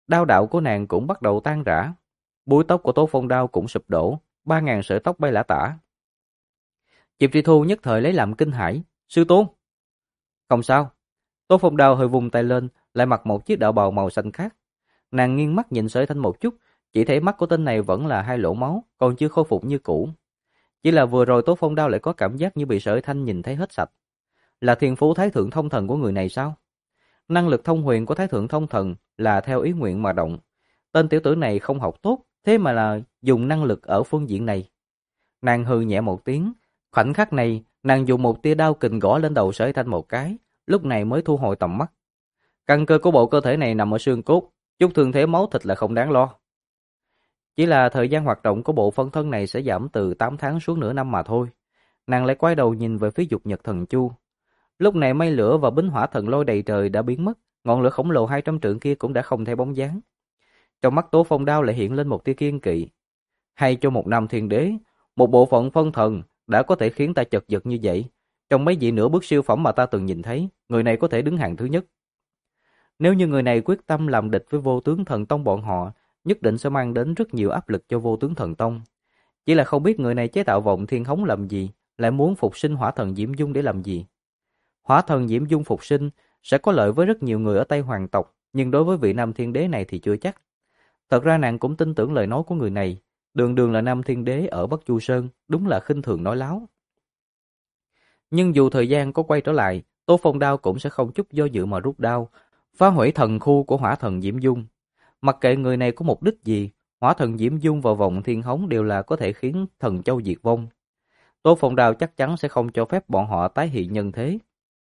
Đao đạo của nàng cũng bắt đầu tan rã. Búi tóc của Tố Phong Đao cũng sụp đổ, 3.000 sợi tóc bay lả tả. Diệp Tri Thu nhất thời lấy làm kinh hãi. Sư tôn! Không sao. Tố Phong Đao hơi vung tay lên, lại mặc một chiếc đạo bào màu xanh khác. Nàng nghiêng mắt nhìn Sở Thanh một chút, chỉ thấy mắt của tên này vẫn là hai lỗ máu, còn chưa khôi phục như cũ. Chỉ là vừa rồi Tố Phong Đao lại có cảm giác như bị Sở Thanh nhìn thấy hết sạch. Là thiên phú Thái Thượng Thông Thần của người này sao? Năng lực thông huyền của Thái Thượng Thông Thần là theo ý nguyện mà động. Tên tiểu tử này không học tốt, thế mà là dùng năng lực ở phương diện này. Nàng hừ nhẹ một tiếng, khoảnh khắc này, nàng dùng một tia đao kình gõ lên đầu Sở Thanh một cái, lúc này mới thu hồi tầm mắt. Căn cơ của bộ cơ thể này nằm ở xương cốt, chút thương thế máu thịt là không đáng lo. Chỉ là thời gian hoạt động của bộ phân thân này sẽ giảm từ 8 tháng xuống nửa năm mà thôi. Nàng lại quay đầu nhìn về phía Dục Nhật Thần Chu. Lúc này mây lửa và bính hỏa thần lôi đầy trời đã biến mất, ngọn lửa khổng lồ 200 trượng kia cũng đã không thấy bóng dáng. Trong mắt Tố Phong Đao lại hiện lên một tia kiên kỵ. Hay cho một năm thiên đế, một bộ phận phân thần đã có thể khiến ta chật vật như vậy. Trong mấy vị nửa bước siêu phẩm mà ta từng nhìn thấy, người này có thể đứng hàng thứ nhất. Nếu như người này quyết tâm làm địch với Vô Tướng Thần Tông bọn họ, nhất định sẽ mang đến rất nhiều áp lực cho Vô Tướng Thần Tông. Chỉ là không biết người này chế tạo vọng thiên hống làm gì, lại muốn phục sinh hỏa thần Diễm Dung để làm gì. Hỏa thần Diễm Dung phục sinh sẽ có lợi với rất nhiều người ở Tây Hoàng tộc, nhưng đối với vị Nam Thiên Đế này thì chưa chắc. Thật ra nàng cũng tin tưởng lời nói của người này, đường đường là Nam Thiên Đế ở Bắc Chu Sơn, đúng là khinh thường nói láo. Nhưng dù thời gian có quay trở lại, Tố Phong Đao cũng sẽ không chút do dự mà rút đao, phá hủy thần khu của hỏa thần Diễm Dung. Mặc kệ người này có mục đích gì, hỏa thần Diễm Dung và vọng thiên hống đều là có thể khiến thần châu diệt vong. Tố Phong Đao chắc chắn sẽ không cho phép bọn họ tái hiện nhân thế.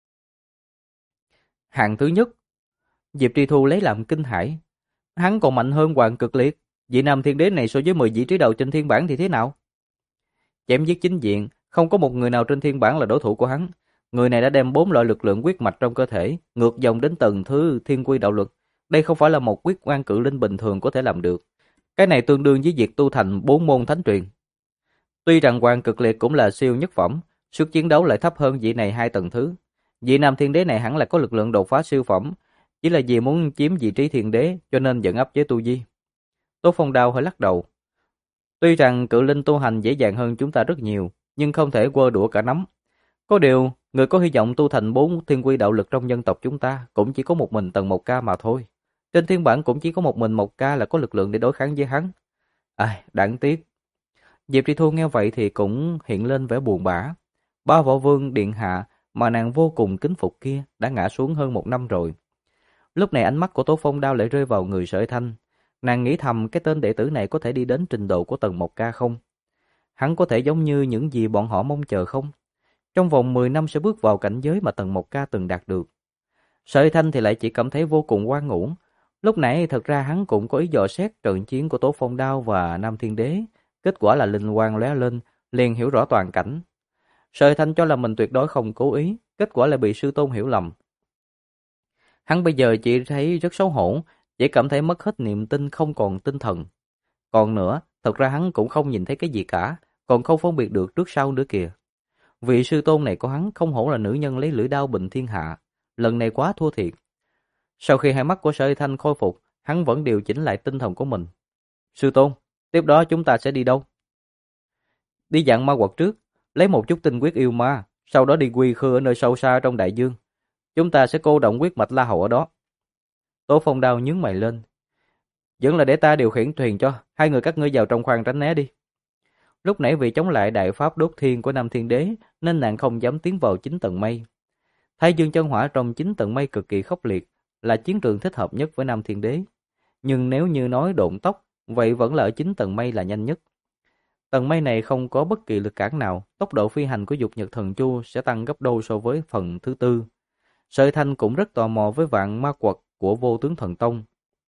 Hạng thứ nhất, Diệp Tri Thu lấy làm kinh hãi. Hắn còn mạnh hơn Hoàng Cực Liệt, vị Nam Thiên Đế này so với 10 vị trí đầu trên thiên bảng thì thế nào? Chém giết chính diện, không có một người nào trên thiên bảng là đối thủ của hắn. Người này đã đem 4 loại lực lượng quyết mạch trong cơ thể, ngược dòng đến tầng thứ thiên quy đạo lực. Đây không phải là một quyết oan cự linh bình thường có thể làm được. Cái này tương đương với việc tu thành 4 môn thánh truyền. Tuy rằng Hoàng Cực Liệt cũng là siêu nhất phẩm, sức chiến đấu lại thấp hơn vị này 2 tầng thứ. Vị Nam Thiên Đế này hẳn là có lực lượng đột phá siêu phẩm, chỉ là vì muốn chiếm vị trí thiên đế cho nên dẫn áp chế tu vi. Tố Phong Đao hơi lắc đầu. Tuy rằng cự linh tu hành dễ dàng hơn chúng ta rất nhiều, nhưng không thể quơ đũa cả nắm. Có điều, người có hy vọng tu thành 4 thiên quy đạo lực trong dân tộc chúng ta cũng chỉ có một mình Tần Mộc Ca mà thôi. Trên thiên bản cũng chỉ có một mình Mộc Ca là có lực lượng để đối kháng với hắn. Đáng tiếc. Diệp Tri Thu nghe vậy thì cũng hiện lên vẻ buồn bã. Ba võ vương điện hạ mà nàng vô cùng kính phục kia đã ngã xuống hơn 1 năm rồi. Lúc này ánh mắt của Tố Phong Đao lại rơi vào người Sở Thanh. Nàng nghĩ thầm cái tên đệ tử này có thể đi đến trình độ của Tần Mộc Ca không? Hắn có thể giống như những gì bọn họ mong chờ không? Trong vòng 10 năm sẽ bước vào cảnh giới mà Tần Mộc Ca từng đạt được. Sở Thanh thì lại chỉ cảm thấy vô cùng oan uổng. Lúc nãy thật ra hắn cũng có ý dò xét trận chiến của Tố Phong Đao và Nam Thiên Đế. Kết quả là linh quang lóe lên, liền hiểu rõ toàn cảnh. Sở Thanh cho là mình tuyệt đối không cố ý, kết quả lại bị sư tôn hiểu lầm. Hắn bây giờ chỉ thấy rất xấu hổ, chỉ cảm thấy mất hết niềm tin, không còn tinh thần. Còn nữa, thật ra hắn cũng không nhìn thấy cái gì cả, còn không phân biệt được trước sau nữa kìa. Vị sư tôn này của hắn không hổ là nữ nhân lấy lưỡi đao bình thiên hạ, lần này quá thua thiệt. Sau khi hai mắt của Sở Thanh khôi phục, hắn vẫn điều chỉnh lại tinh thần của mình. Sư tôn, tiếp đó chúng ta sẽ đi đâu? Đi dặn ma quật trước, lấy một chút tinh quyết yêu ma, sau đó đi quy khư ở nơi sâu xa trong đại dương. Chúng ta sẽ cô động huyết mạch La Hầu ở đó. Tố Phong Đao nhướng mày lên. Vẫn là để ta điều khiển thuyền cho, hai người các ngươi vào trong khoang tránh né đi. Lúc nãy vì chống lại đại pháp đốt thiên của Nam Thiên Đế, nên nàng không dám tiến vào 9 tầng mây. Thái Dương chân hỏa trong 9 tầng mây cực kỳ khốc liệt, là chiến trường thích hợp nhất với Nam Thiên Đế. Nhưng nếu như nói độn tốc, vậy vẫn là ở 9 tầng mây là nhanh nhất. Tầng mây này không có bất kỳ lực cản nào, tốc độ phi hành của Dục Nhật Thần Chu sẽ tăng gấp đôi so với phần thứ tư. Sở Thanh cũng rất tò mò với vạn ma quật của Vô Tướng Thần Tông.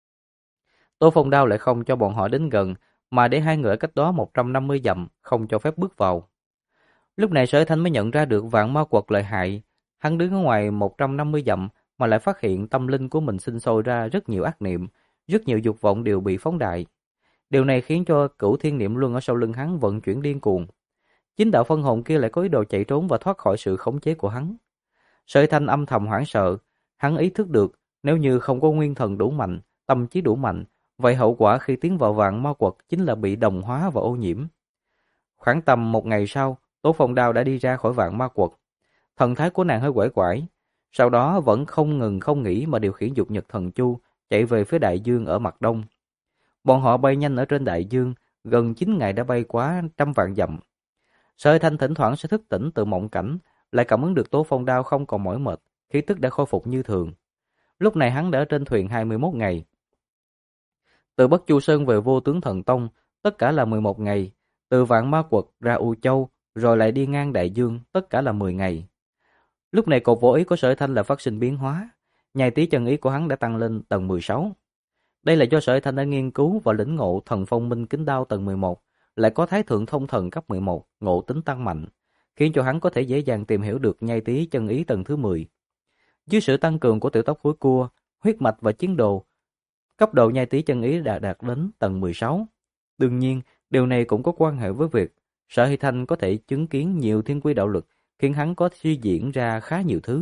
Tô Phong Đao lại không cho bọn họ đến gần, mà để hai người ở cách đó 150 dặm, không cho phép bước vào. Lúc này Sở Thanh mới nhận ra được vạn ma quật lợi hại. Hắn đứng ở ngoài 150 dặm mà lại phát hiện tâm linh của mình sinh sôi ra rất nhiều ác niệm, rất nhiều dục vọng đều bị phóng đại. Điều này khiến cho Cửu Thiên Niệm Luân ở sau lưng hắn vận chuyển điên cuồng. Chính đạo phân hồn kia lại có ý đồ chạy trốn và thoát khỏi sự khống chế của hắn. Sở Thanh âm thầm hoảng sợ, hắn ý thức được nếu như không có nguyên thần đủ mạnh, tâm trí đủ mạnh, vậy hậu quả khi tiến vào Vạn Ma Quật chính là bị đồng hóa và ô nhiễm. Khoảng tầm 1 ngày sau, Tố Phong Đao đã đi ra khỏi Vạn Ma Quật. Thần thái của nàng hơi uể oải, sau đó vẫn không ngừng không nghỉ mà điều khiển Dục Nhật Thần Chu chạy về phía đại dương ở mặt đông. Bọn họ bay nhanh ở trên đại dương, gần 9 ngày đã bay quá 100 vạn dặm. Sở Thanh thỉnh thoảng sẽ thức tỉnh từ mộng cảnh, lại cảm ứng được Tố Phong Đao không còn mỏi mệt, khí tức đã khôi phục như thường. Lúc này hắn đã ở trên thuyền 21 ngày. Từ Bất Chu Sơn về Vô Tướng Thần Tông, tất cả là 11 ngày. Từ Vạn Ma Quật ra U Châu, rồi lại đi ngang đại dương, tất cả là 10 ngày. Lúc này cột vô ý của Sở Thanh là phát sinh biến hóa. Nhai tí chân ý của hắn đã tăng lên tầng 16. Đây là do Sở Thanh đã nghiên cứu và lĩnh ngộ thần phong minh kính đao tầng 11, lại có thái thượng thông thần cấp 11, ngộ tính tăng mạnh, khiến cho hắn có thể dễ dàng tìm hiểu được nhai tí chân ý tầng thứ 10. Dưới sự tăng cường của tiểu tóc khối cua, huyết mạch và chiến đồ, cấp độ nhai tí chân ý đã đạt đến tầng 16. Đương nhiên, điều này cũng có quan hệ với việc Sở Hy Thanh có thể chứng kiến nhiều thiên quy đạo lực, khiến hắn có suy diễn ra khá nhiều thứ.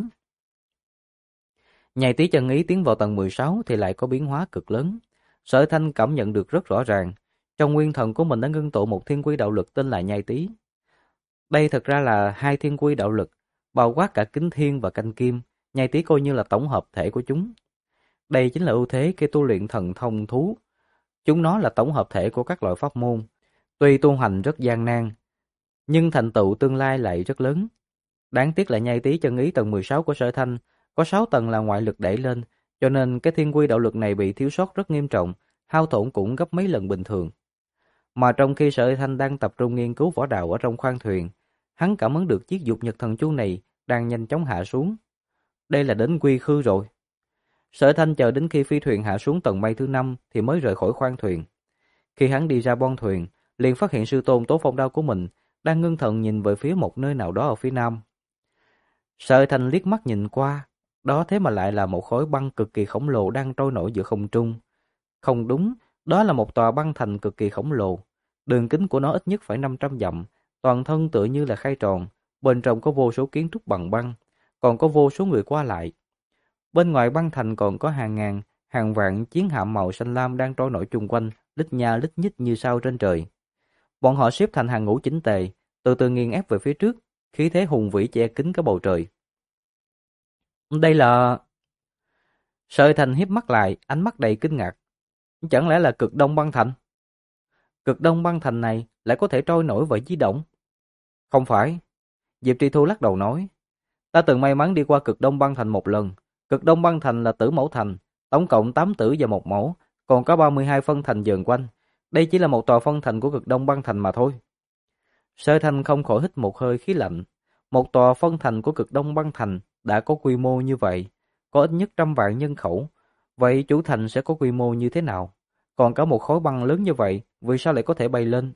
Nhai tí chân ý tiến vào tầng 16 thì lại có biến hóa cực lớn. Sở Hy Thanh cảm nhận được rất rõ ràng, trong nguyên thần của mình đã ngưng tụ một thiên quy đạo lực tên là nhai tí. Đây thật ra là 2 thiên quy đạo lực, bao quát cả kính thiên và canh kim, nhai tí coi như là tổng hợp thể của chúng. Đây chính là ưu thế khi tu luyện thần thông thú. Chúng nó là tổng hợp thể của các loại pháp môn. Tuy tu hành rất gian nan, nhưng thành tựu tương lai lại rất lớn. Đáng tiếc là nhai tí chân ý tầng 16 của Sở Thanh có 6 tầng là ngoại lực đẩy lên, cho nên cái thiên quy đạo lực này bị thiếu sót rất nghiêm trọng, hao tổn cũng gấp mấy lần bình thường. Mà trong khi Sở Thanh đang tập trung nghiên cứu võ đạo ở trong khoang thuyền, hắn cảm ứng được chiếc Dục Nhật Thần Chu này đang nhanh chóng hạ xuống. Đây là đến quy khư rồi. Sở Thanh chờ đến khi phi thuyền hạ xuống tầng mây thứ 5 thì mới rời khỏi khoang thuyền. Khi hắn đi ra bon thuyền, liền phát hiện sư tôn Tố Phong Đao của mình đang ngưng thần nhìn về phía một nơi nào đó ở phía nam. Sở Thanh liếc mắt nhìn qua, đó thế mà lại là một khối băng cực kỳ khổng lồ đang trôi nổi giữa không trung. Không đúng, đó là một tòa băng thành cực kỳ khổng lồ. Đường kính của nó ít nhất phải 500 dặm, toàn thân tựa như là khay tròn, bên trong có vô số kiến trúc bằng băng, còn có vô số người qua lại. Bên ngoài băng thành còn có hàng ngàn, hàng vạn chiến hạm màu xanh lam đang trôi nổi chung quanh, lít nha lít nhít như sao trên trời. Bọn họ xếp thành hàng ngũ chỉnh tề, từ từ nghiền ép về phía trước, khí thế hùng vĩ che kín cả bầu trời. Đây là... Sở Thành hiếp mắt lại, ánh mắt đầy kinh ngạc. Chẳng lẽ là Cực Đông băng thành? Cực Đông băng thành này lại có thể trôi nổi và di động? Không phải. Diệp Tri Thu lắc đầu nói. Ta từng may mắn đi qua Cực Đông băng thành một lần. Cực Đông băng thành là tử mẫu thành, tổng cộng 8 tử và 1 mẫu, còn có 32 phân thành dần quanh. Đây chỉ là một tòa phân thành của Cực Đông băng thành mà thôi. Sở Thành không khỏi hít một hơi khí lạnh. Một tòa phân thành của Cực Đông băng thành đã có quy mô như vậy, có ít nhất 100 vạn nhân khẩu. Vậy chủ thành sẽ có quy mô như thế nào? Còn cả một khối băng lớn như vậy, vì sao lại có thể bay lên?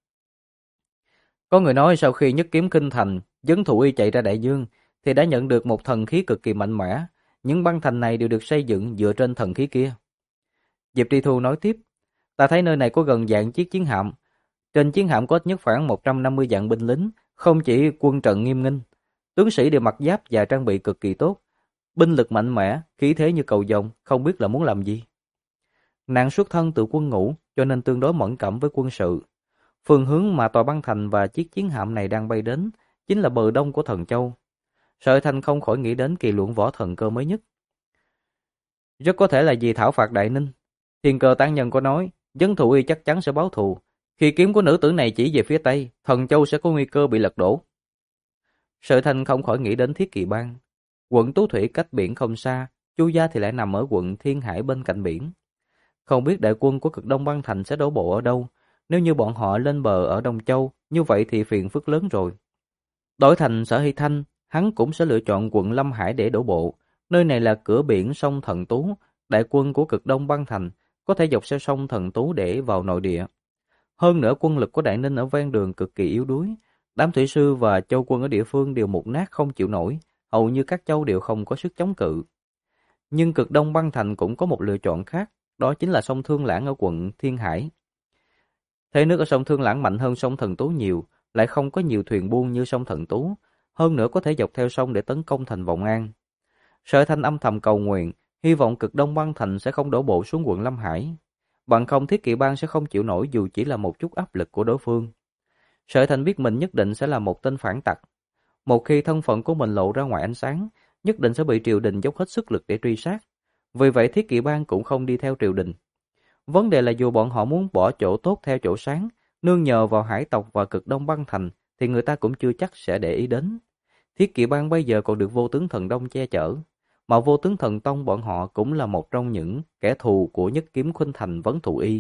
Có người nói sau khi nhất kiếm kinh thành, Dấn Thụ Y chạy ra đại dương, thì đã nhận được một thần khí cực kỳ mạnh mẽ. Những băng thành này đều được xây dựng dựa trên thần khí kia. Diệp Tri Thu nói tiếp, ta thấy nơi này có gần vạn chiếc chiến hạm. Trên chiến hạm có ít nhất khoảng 150 vạn binh lính, không chỉ quân trận nghiêm nghinh. Tướng sĩ đều mặc giáp và trang bị cực kỳ tốt. Binh lực mạnh mẽ, khí thế như cầu vồng, không biết là muốn làm gì. Nàng xuất thân từ quân ngũ, cho nên tương đối mẫn cảm với quân sự. Phương hướng mà tòa băng thành và chiếc chiến hạm này đang bay đến chính là bờ đông của Thần Châu. Sở Thanh không khỏi nghĩ đến kỳ luận võ thần cơ mới nhất. Rất có thể là vì thảo phạt Đại Ninh. Thiên Cơ tán nhân có nói, Dấn Thụ Y chắc chắn sẽ báo thù. Khi kiếm của nữ tử này chỉ về phía Tây, Thần Châu sẽ có nguy cơ bị lật đổ. Sở Thanh không khỏi nghĩ đến Thiết Kỵ Bang. Quận Tú Thủy cách biển không xa, Chu gia thì lại nằm ở quận Thiên Hải bên cạnh biển. Không biết đại quân của Cực Đông băng thành sẽ đổ bộ ở đâu. Nếu như bọn họ lên bờ ở Đông Châu, như vậy thì phiền phức lớn rồi. Đổi thành Sở Hy Thanh, hắn cũng sẽ lựa chọn quận Lâm Hải để đổ bộ. Nơi này là cửa biển sông Thần Tú, đại quân của Cực Đông băng thành có thể dọc theo sông Thần Tú để vào nội địa. Hơn nữa quân lực của Đại Ninh ở ven đường cực kỳ yếu đuối, đám thủy sư và châu quân ở địa phương đều mục nát không chịu nổi, hầu như các châu đều không có sức chống cự. Nhưng Cực Đông băng thành cũng có một lựa chọn khác, đó chính là sông Thương Lãng ở quận Thiên Hải. Thế nước ở sông Thương Lãng mạnh hơn sông Thần Tú nhiều, lại không có nhiều thuyền buôn như sông Thần Tú, hơn nữa có thể dọc theo sông để tấn công thành Vọng An. Sở Thanh âm thầm cầu nguyện, hy vọng Cực Đông Băng Thành sẽ không đổ bộ xuống quận Lâm Hải. Bằng không Thiết Kỵ Bang sẽ không chịu nổi dù chỉ là một chút áp lực của đối phương. Sở Thành biết mình nhất định sẽ là một tên phản tặc. Một khi thân phận của mình lộ ra ngoài ánh sáng, nhất định sẽ bị triều đình dốc hết sức lực để truy sát. Vì vậy Thiết Kỵ Bang cũng không đi theo triều đình. Vấn đề là dù bọn họ muốn bỏ chỗ tốt theo chỗ sáng, nương nhờ vào hải tộc và Cực Đông Băng Thành, thì người ta cũng chưa chắc sẽ để ý đến. Thiết Kỵ Bang bây giờ còn được Vô Tướng Thần Đông che chở, mà Vô Tướng Thần Tông bọn họ cũng là một trong những kẻ thù của Nhất Kiếm Khuynh Thành Vấn Thụ Y.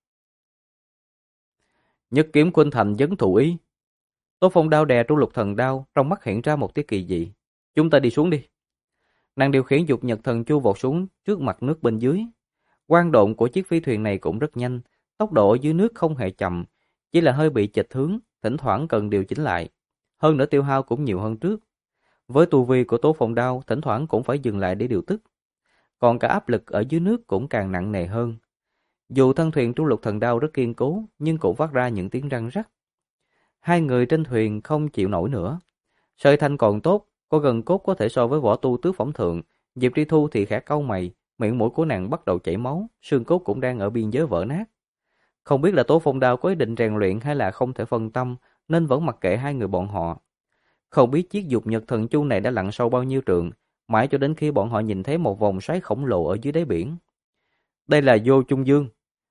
Nhất Kiếm Khuynh Thành Vấn Thụ Y. Tố Phong đao đè Tru Lục Thần đao, trong mắt hiện ra một tia kỳ dị. Chúng ta đi xuống đi. Nàng điều khiển Dục Nhật Thần Chu vọt xuống trước mặt nước bên dưới. Quang độn của chiếc phi thuyền này cũng rất nhanh, tốc độ ở dưới nước không hề chậm, chỉ là hơi bị chệch hướng, thỉnh thoảng cần điều chỉnh lại. Hơn nữa tiêu hao cũng nhiều hơn trước. Với tu vi của Tố Phong đao, thỉnh thoảng cũng phải dừng lại để điều tức. Còn cả áp lực ở dưới nước cũng càng nặng nề hơn. Dù thân thuyền Tru Lục Thần đao rất kiên cố, nhưng cũng phát ra những tiếng răng rắc. Hai người trên thuyền không chịu nổi nữa. Sợi Thanh còn tốt, có gần cốt có thể so với võ tu tứ phẩm thượng. Diệp Tri Thu thì khẽ cau mày, miệng mũi của nàng bắt đầu chảy máu, xương cốt cũng đang ở biên giới vỡ nát. Không biết là Tố Phong đao có ý định rèn luyện hay là không thể phân tâm, nên vẫn mặc kệ hai người bọn họ. Không biết chiếc Dục Nhật Thần Chu này đã lặn sâu bao nhiêu trượng, mãi cho đến khi bọn họ nhìn thấy một vòng xoáy khổng lồ ở dưới đáy biển. Đây là Vô Trung Dương,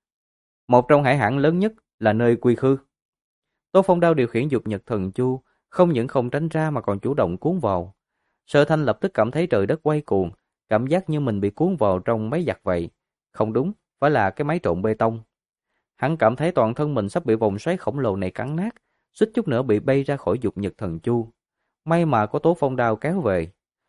một trong hải hãng lớn nhất, là nơi quy khư. Tố Phong đao điều khiển Dục Nhật Thần Chu, không những không tránh ra mà còn chủ động cuốn vào. Sở Thanh lập tức cảm thấy trời đất quay cuồng, cảm giác như mình bị cuốn vào trong máy giặt vậy. Không đúng, phải là cái máy trộn bê tông. Hắn cảm thấy toàn thân mình sắp bị vòng xoáy khổng lồ này cắn nát, suýt chút nữa bị bay ra khỏi Dục Nhật Thần Chu. May mà có Tố Phong đao kéo về.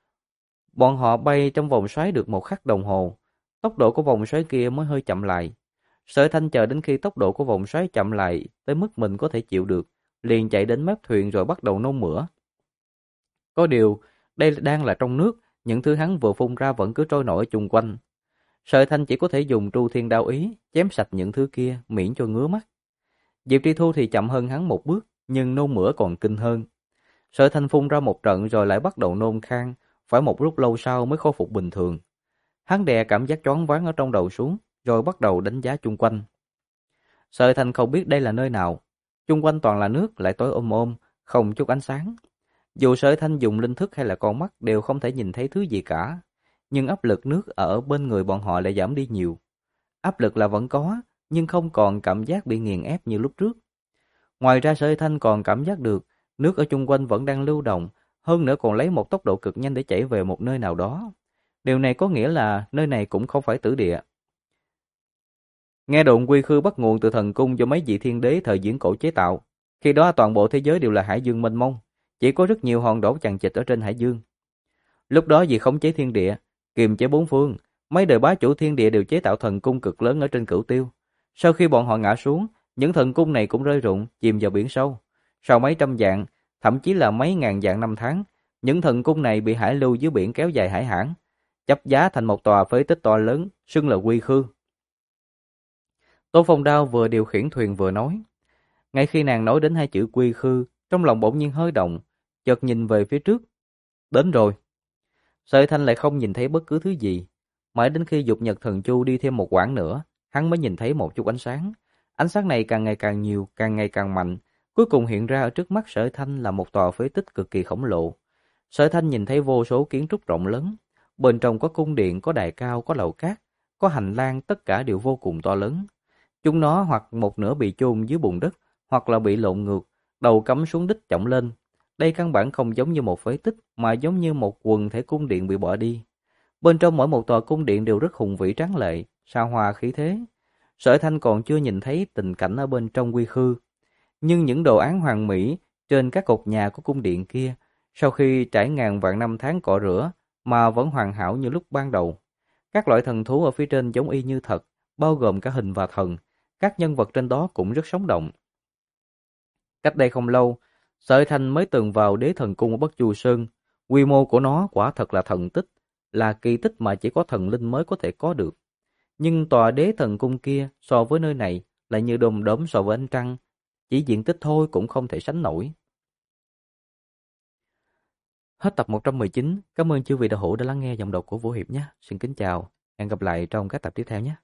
Bọn họ bay trong vòng xoáy được một khắc đồng hồ, tốc độ của vòng xoáy kia mới hơi chậm lại. Sở Thanh chờ đến khi tốc độ của vòng xoáy chậm lại tới mức mình có thể chịu được, liền chạy đến mép thuyền rồi bắt đầu nôn mửa. Có điều, đây đang là trong nước, những thứ hắn vừa phun ra vẫn cứ trôi nổi ở chung quanh. Sở Thanh chỉ có thể dùng Tru Thiên Đao Ý chém sạch những thứ kia miễn cho ngứa mắt. Diệp Tri Thu thì chậm hơn hắn một bước, nhưng nôn mửa còn kinh hơn. Sở Thanh phun ra một trận rồi lại bắt đầu nôn khan, phải một lúc lâu sau mới khôi phục bình thường. Hắn đè cảm giác choáng váng ở trong đầu xuống, rồi bắt đầu đánh giá chung quanh. Sở Thanh không biết đây là nơi nào, chung quanh toàn là nước lại tối ôm, không chút ánh sáng. Dù Sở Thanh dùng linh thức hay là con mắt đều không thể nhìn thấy thứ gì cả, nhưng áp lực nước ở bên người bọn họ lại giảm đi nhiều. Áp lực là vẫn có, nhưng không còn cảm giác bị nghiền ép như lúc trước. Ngoài ra Sở Thanh còn cảm giác được nước ở chung quanh vẫn đang lưu động, hơn nữa còn lấy một tốc độ cực nhanh để chảy về một nơi nào đó. Điều này có nghĩa là nơi này cũng không phải tử địa. Nghe đồn quy khư bắt nguồn từ thần cung do mấy vị thiên đế thời viễn cổ chế tạo. Khi đó toàn bộ thế giới đều là hải dương mênh mông, chỉ có rất nhiều hòn đảo chằng chịt ở trên hải dương. Lúc đó vì khống chế thiên địa, kiềm chế bốn phương, mấy đời bá chủ thiên địa đều chế tạo thần cung cực lớn ở trên Cửu Tiêu. Sau khi bọn họ ngã xuống, những thần cung này cũng rơi rụng, chìm vào biển sâu. Sau mấy trăm vạn, thậm chí là mấy ngàn vạn năm tháng, những thần cung này bị hải lưu dưới biển kéo dài hải hãng, chấp giá thành một tòa phế tích to lớn, xưng là quy khư. Tô Phong Đao vừa điều khiển thuyền vừa nói. Ngay khi nàng nói đến hai chữ quy khư, trong lòng bỗng nhiên hơi động, chợt nhìn về phía trước. Đến rồi. Sợi Thanh lại không nhìn thấy bất cứ thứ gì. Mãi đến khi Dục Nhật Thần Chu đi thêm một quãng nữa, hắn mới nhìn thấy một chút ánh sáng. Ánh sáng này càng ngày càng nhiều, càng ngày càng mạnh. Cuối cùng hiện ra ở trước mắt Sợi Thanh là một tòa phế tích cực kỳ khổng lồ. Sợi Thanh nhìn thấy vô số kiến trúc rộng lớn. Bên trong có cung điện, có đài cao, có lầu cát, có hành lang, tất cả đều vô cùng to lớn. Chúng nó hoặc một nửa bị chôn dưới bùn đất, hoặc là bị lộn ngược, đầu cắm xuống đích chổng lên. Đây căn bản không giống như một phế tích, mà giống như một quần thể cung điện bị bỏ đi. Bên trong mỗi một tòa cung điện đều rất hùng vĩ tráng lệ, sao hoa khí thế. Sở Thanh còn chưa nhìn thấy tình cảnh ở bên trong quy khư. Nhưng những đồ án hoàn mỹ trên các cột nhà của cung điện kia, sau khi trải ngàn vạn năm tháng cọ rửa, mà vẫn hoàn hảo như lúc ban đầu. Các loại thần thú ở phía trên giống y như thật, bao gồm cả hình và thần. Các nhân vật trên đó cũng rất sống động. Cách đây không lâu, Sở Thanh mới từng vào Đế Thần Cung ở Bất Chu Sơn. Quy mô của nó quả thật là thần tích, là kỳ tích mà chỉ có thần linh mới có thể có được. Nhưng tòa Đế Thần Cung kia so với nơi này lại như đom đóm so với ánh trăng, chỉ diện tích thôi cũng không thể sánh nổi. Hết tập 119. Cảm ơn chư vị đạo hữu đã lắng nghe giọng đọc của Vũ Hiệp nhé. Xin kính chào. Hẹn gặp lại trong các tập tiếp theo nhé.